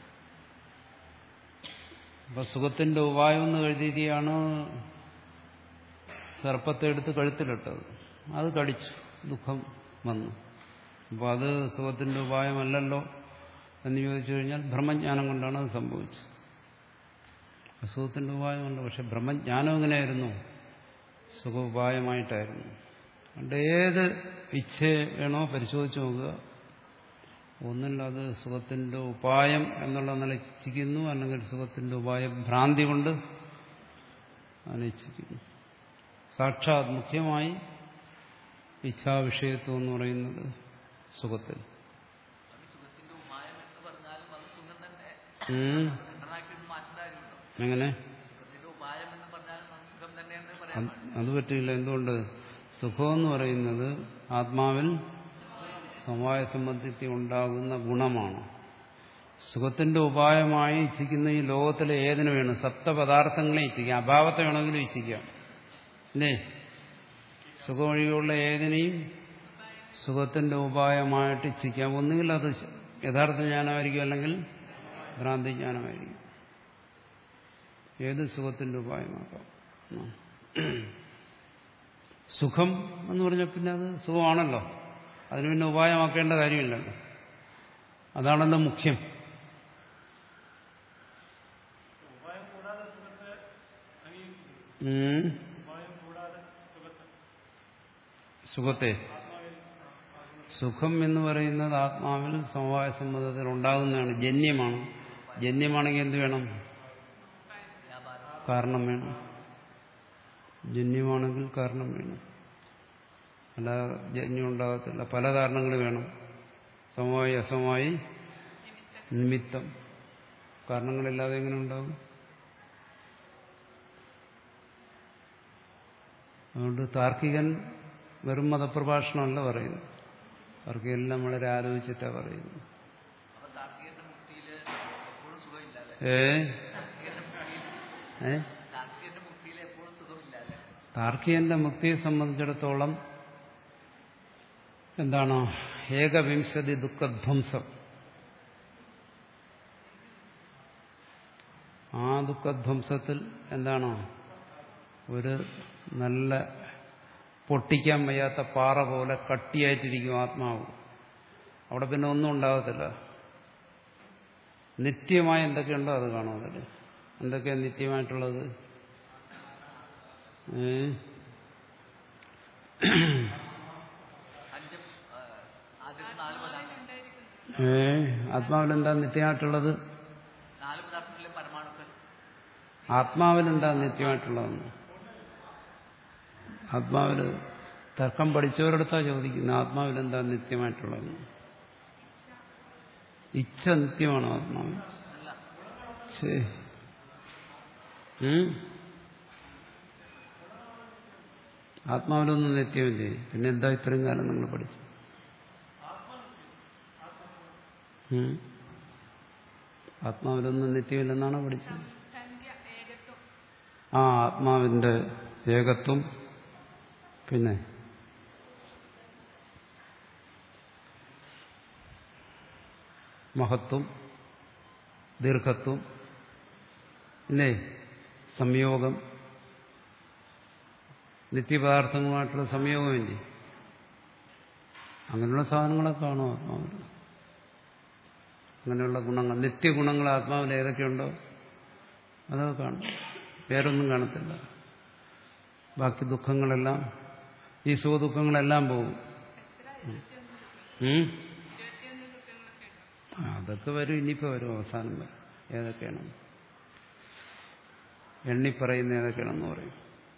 അപ്പൊ സുഖത്തിന്റെ ഉപായം എന്ന് കരുതിയാണ് സർപ്പത്തെ എടുത്ത് കഴുത്തിലിട്ടത്. അത് കടിച്ചു, ദുഃഖം വന്നു. അപ്പോൾ അത് സുഖത്തിന്റെ ഉപായമല്ലല്ലോ എന്ന് ചോദിച്ചു കഴിഞ്ഞാൽ ബ്രഹ്മജ്ഞാനം കൊണ്ടാണ് അത് സംഭവിച്ചത്. അസുഖത്തിന്റെ ഉപായമല്ല. പക്ഷെ ബ്രഹ്മജ്ഞാനം എങ്ങനെയായിരുന്നു? സുഖ ഉപായമായിട്ടായിരുന്നു. അതുകൊണ്ട് ഏത് ഇച്ഛ വേണോ പരിശോധിച്ച് നോക്കുക, ഒന്നിൽ അത് സുഖത്തിന്റെ ഉപായം എന്നുള്ള നില ഇച്ഛിക്കുന്നു, അല്ലെങ്കിൽ സുഖത്തിന്റെ ഉപായ ഭ്രാന്തി കൊണ്ട് അതിനെ ഇച്ഛിക്കുന്നു. സാക്ഷാത് മുഖ്യമായി ഇച്ഛാവിഷയത്വം എന്ന് പറയുന്നത് സുഖത്തിൽ. എങ്ങനെ? അത് പറ്റില്ല. എന്തുകൊണ്ട്? സുഖമെന്ന് പറയുന്നത് ആത്മാവിൽ സമവായ സംബന്ധിത്തിൽ ഉണ്ടാകുന്ന ഗുണമാണ്. സുഖത്തിന്റെ ഉപായമായി ഇച്ഛിക്കുന്ന ഈ ലോകത്തിലെ ഏതിനു വേണം? സപ്തപദാർത്ഥങ്ങളെ ഇച്ഛിക്കാം, അഭാവത്തെ വേണമെങ്കിലും ഇച്ഛിക്കാം. അല്ലേ? സുഖമൊഴിയുള്ള ഏതിനെയും സുഖത്തിന്റെ ഉപായമായിട്ട് ഇച്ഛിക്കാം. ഒന്നുകിൽ അത് യഥാർത്ഥ ജ്ഞാനമായിരിക്കും, അല്ലെങ്കിൽ ഭ്രാന്തി ജ്ഞാനമായിരിക്കും. ഏത് സുഖത്തിന്റെ ഉപായമാക്കാം. സുഖം എന്ന് പറഞ്ഞാൽ പിന്നെ അത് സുഖമാണല്ലോ, അതിന് പിന്നെ ഉപായമാക്കേണ്ട കാര്യമില്ലല്ലോ. അതാണല്ലോ മുഖ്യം. സുഖത്തെ സുഖം എന്ന് പറയുന്നത് ആത്മാവിൽ സമവായ സമ്മതത്തിൽ ഉണ്ടാകുന്നതാണ്, ജന്യമാണ്. ജന്യമാണെങ്കിൽ എന്ത് വേണം? കാരണം വേണം. ജന്യമാണെങ്കിൽ കാരണം വേണം, അല്ല ജന്യം ഉണ്ടാകത്തില്ല. പല കാരണങ്ങൾ വേണം. സമവായി അസമവായി നിമിത്തം. കാരണങ്ങളില്ലാതെ എങ്ങനെ ഉണ്ടാകും? അതുകൊണ്ട് താർക്കികൻ വെറും മതപ്രഭാഷണമല്ല പറയുന്നത്. താർക്കികെല്ലാം വളരെ ആലോചിച്ചിട്ടാണ് പറയുന്നത്. ഏ ഏ താർക്കികന്റെ മുക്തിയെ സംബന്ധിച്ചിടത്തോളം എന്താണ്? ഏകവിംശതി ദുഃഖധ്വംസം. ആ ദുഃഖധ്വംസത്തിൽ എന്താണ്? ഒരു നല്ല പൊട്ടിക്കാൻ വയ്യാത്ത പാറ പോലെ കട്ടിയായിട്ടിരിക്കും ആത്മാവ്. അവിടെ പിന്നെ ഒന്നും ഉണ്ടാകത്തില്ല. നിത്യമായി എന്തൊക്കെയുണ്ടോ അത് കാണും. അതിൽ എന്തൊക്കെയാണ് നിത്യമായിട്ടുള്ളത്? ഏ ആത്മാവിലെന്താ നിത്യമായിട്ടുള്ളത്? ആത്മാവിലെന്താ നിത്യമായിട്ടുള്ളതെന്ന് ആത്മാവില് തർക്കം പഠിച്ചവരടുത്താ ചോദിക്കുന്നത്. ആത്മാവിലെന്താ നിത്യമായിട്ടുള്ളതെന്ന്. ഇച്ഛ നിത്യമാണോ ആത്മാവ്? ആത്മാവിലൊന്നും നിത്യമില്ലേ? പിന്നെ എന്താ ഇത്രയും കാലം നിങ്ങൾ പഠിച്ചു? ആത്മാവിലൊന്നും നിത്യമില്ലെന്നാണോ പഠിച്ചത്? ആ ആത്മാവിന്റെ ഏകത്വം, പിന്നെ മഹത്വം, ദീർഘത്വം, പിന്നെ സംയോഗം, നിത്യപദാർത്ഥങ്ങളുമായിട്ടുള്ള സംയോഗമില്ലേ? അങ്ങനെയുള്ള സാധനങ്ങളൊക്കെ കാണും ആത്മാവിൽ. അങ്ങനെയുള്ള ഗുണങ്ങൾ, നിത്യഗുണങ്ങൾ ആത്മാവിൽ ഏതൊക്കെയുണ്ടോ അതൊക്കെ കാണും. വേറൊന്നും കാണത്തില്ല. ബാക്കി ദുഃഖങ്ങളെല്ലാം, ഈ സുഖദുഃഖങ്ങളെല്ലാം പോകും. അതൊക്കെ വരും. ഇനിയിപ്പോൾ വരും അവസാനം വരും. ഏതൊക്കെയാണ് എണ്ണിപ്പറയുന്ന ഏതൊക്കെയാണെന്ന് പറയും.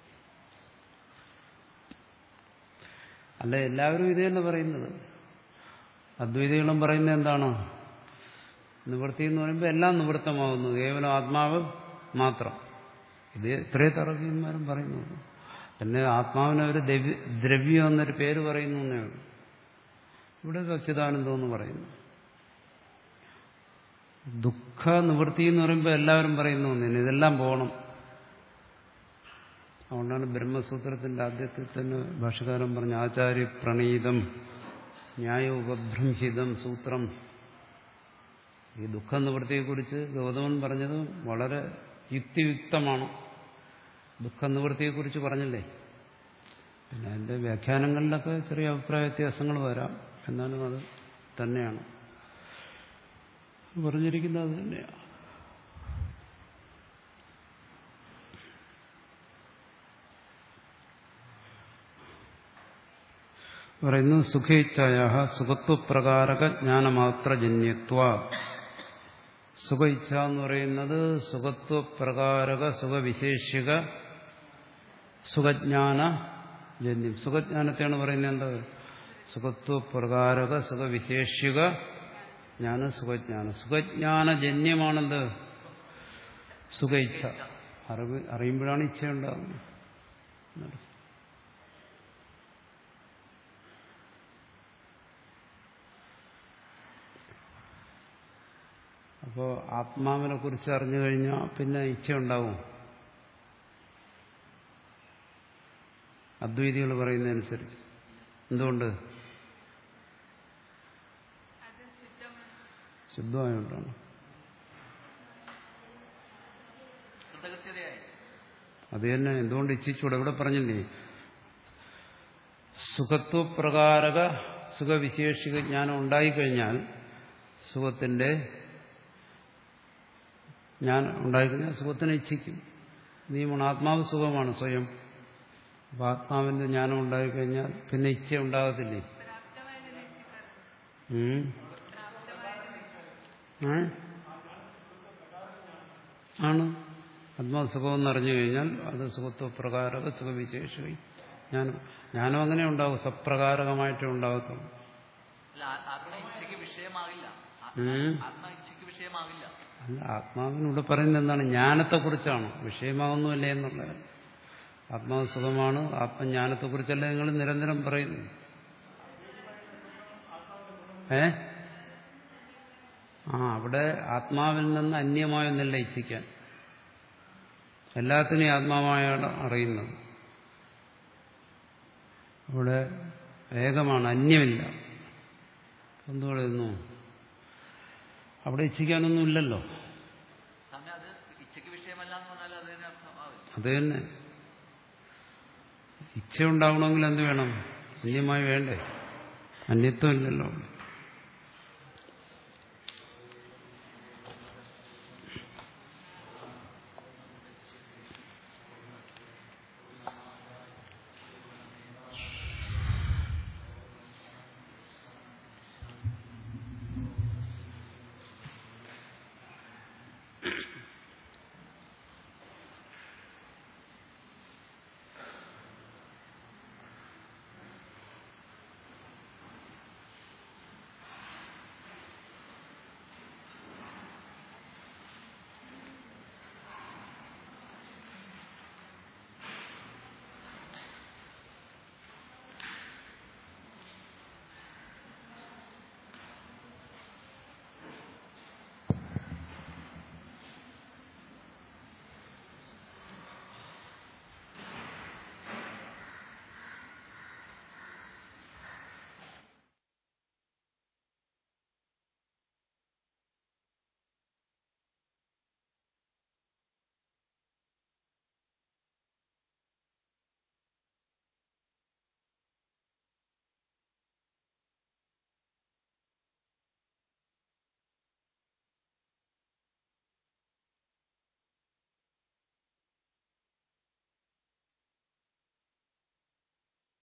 അല്ല, എല്ലാവരും ഇത് തന്നെ പറയുന്നത്. അദ്വൈതികളും പറയുന്നത് എന്താണ്? നിവൃത്തി എന്ന് പറയുമ്പോൾ എല്ലാം നിവൃത്തമാകുന്നു, കേവലം ആത്മാവ് മാത്രം. ഇത് ഇത്രേ തർക്കന്മാരും പറയുന്നു. പിന്നെ ആത്മാവിനെ ഒരു ദ്രവ്യം എന്നൊരു പേര് പറയുന്നു എന്നേ ഉള്ളൂ. ഇവിടെ സച്ചിദാനന്ദം എന്ന് പറയുന്നു. ദുഃഖ നിവൃത്തി എന്ന് പറയുമ്പോൾ എല്ലാവരും പറയുന്നു ഒന്നിന് ഇതെല്ലാം പോകണം. അതുകൊണ്ടാണ് ബ്രഹ്മസൂത്രത്തിന്റെ ആദ്യത്തിൽ തന്നെ ഭാഷകാരൻ പറഞ്ഞ ആചാര്യ പ്രണീതം ന്യായോപബ്രംഹിതം സൂത്രം. ഈ ദുഃഖ നിവൃത്തിയെക്കുറിച്ച് ഗൗതമൻ പറഞ്ഞത് വളരെ യുക്തിയുക്തമാണ്. ദുഃഖ നിവൃത്തിയെക്കുറിച്ച് പറഞ്ഞില്ലേ? പിന്നെ അതിന്റെ വ്യാഖ്യാനങ്ങളിലൊക്കെ ചെറിയ അഭിപ്രായ വ്യത്യാസങ്ങൾ വരാം. എന്നാലും അത് തന്നെയാണ് പറഞ്ഞിരിക്കുന്നത്. അത് തന്നെയാണ്. പറയുന്നു സുഖേച്ഛായ സുഖത്വപ്രകാരക ജ്ഞാനമാത്രജന്യത്വ. സുഖ ഇച്ഛ എന്ന് പറയുന്നത് സുഖത്വപ്രകാരക സുഖവിശേഷിക സുഖജ്ഞാനജന്യം. സുഖജ്ഞാനത്തെയാണ് പറയുന്നത് എന്ത്? സുഖത്വപ്രകാരക സുഖവിശേഷിക ജ്ഞാന സുഖജ്ഞാനം. സുഖജ്ഞാനജന്യമാണെന്ത്? സുഖ ഇച്ഛ. അറിവ് അറിയുമ്പോഴാണ് ഇച്ഛയുണ്ടാകുന്നത്. അപ്പോൾ ആത്മാവിനെ കുറിച്ച് അറിഞ്ഞു കഴിഞ്ഞാൽ പിന്നെ ഇച്ഛയുണ്ടാവും. അദ്വൈതികൾ പറയുന്നതനുസരിച്ച്. എന്തുകൊണ്ട്? ശുദ്ധമായോണ്ടാണ്. അത് തന്നെ. എന്തുകൊണ്ട് ഇച്ഛിച്ചൂടെ? ഇവിടെ പറഞ്ഞില്ലേ, സുഖത്വപ്രകാരക സുഖവിശേഷിക ജ്ഞാനം ഉണ്ടായിക്കഴിഞ്ഞാൽ, സുഖത്തിന്റെ ജ്ഞാനം ഉണ്ടായിക്കഴിഞ്ഞാൽ സുഖത്തിനെ ഇച്ഛിക്കും. നിയമമാണ്. ആത്മാവ് സുഖമാണ് സ്വയം. അപ്പൊ ആത്മാവിന്റെ ജ്ഞാനം ഉണ്ടായിക്കഴിഞ്ഞാൽ പിന്നെ ഇച്ഛ ഉണ്ടാകത്തില്ലേ? ആണ്. ആത്മാവ് സുഖമെന്ന് അറിഞ്ഞു കഴിഞ്ഞാൽ അത് സുഖത്വപ്രകാരക സുഖവിശേഷിക ജ്ഞാനം. ജ്ഞാനം അങ്ങനെ ഉണ്ടാവും, സപ്രകാരകമായിട്ടേ ഉണ്ടാകത്തുള്ളൂ. അല്ല, ആത്മാവിനൂടെ പറയുന്നത് എന്താണ്? ജ്ഞാനത്തെക്കുറിച്ചാണ്. വിഷയമാകുന്നുമല്ലേ എന്നുള്ളത്. ആത്മാവ് സുഖമാണ്, ആത്മജ്ഞാനത്തെക്കുറിച്ചല്ലേ നിങ്ങൾ നിരന്തരം പറയുന്നു. ഏ ആ അവിടെ ആത്മാവിൽ നിന്ന് അന്യമായൊന്നല്ല ഇച്ഛിക്കാൻ. എല്ലാത്തിനെയും ആത്മാവായാണ് അറിയുന്നത്. അവിടെ ഏകമാണ്, അന്യമില്ല. എന്തു പറയുന്നു? അവിടെ ഇച്ഛിക്കാനൊന്നും ഇല്ലല്ലോ. അത് തന്നെ. ഇച്ഛ ഉണ്ടാവണമെങ്കിൽ എന്ത് വേണം? അന്യമായി വേണ്ടേ? അന്യത്വം ഇല്ലല്ലോ.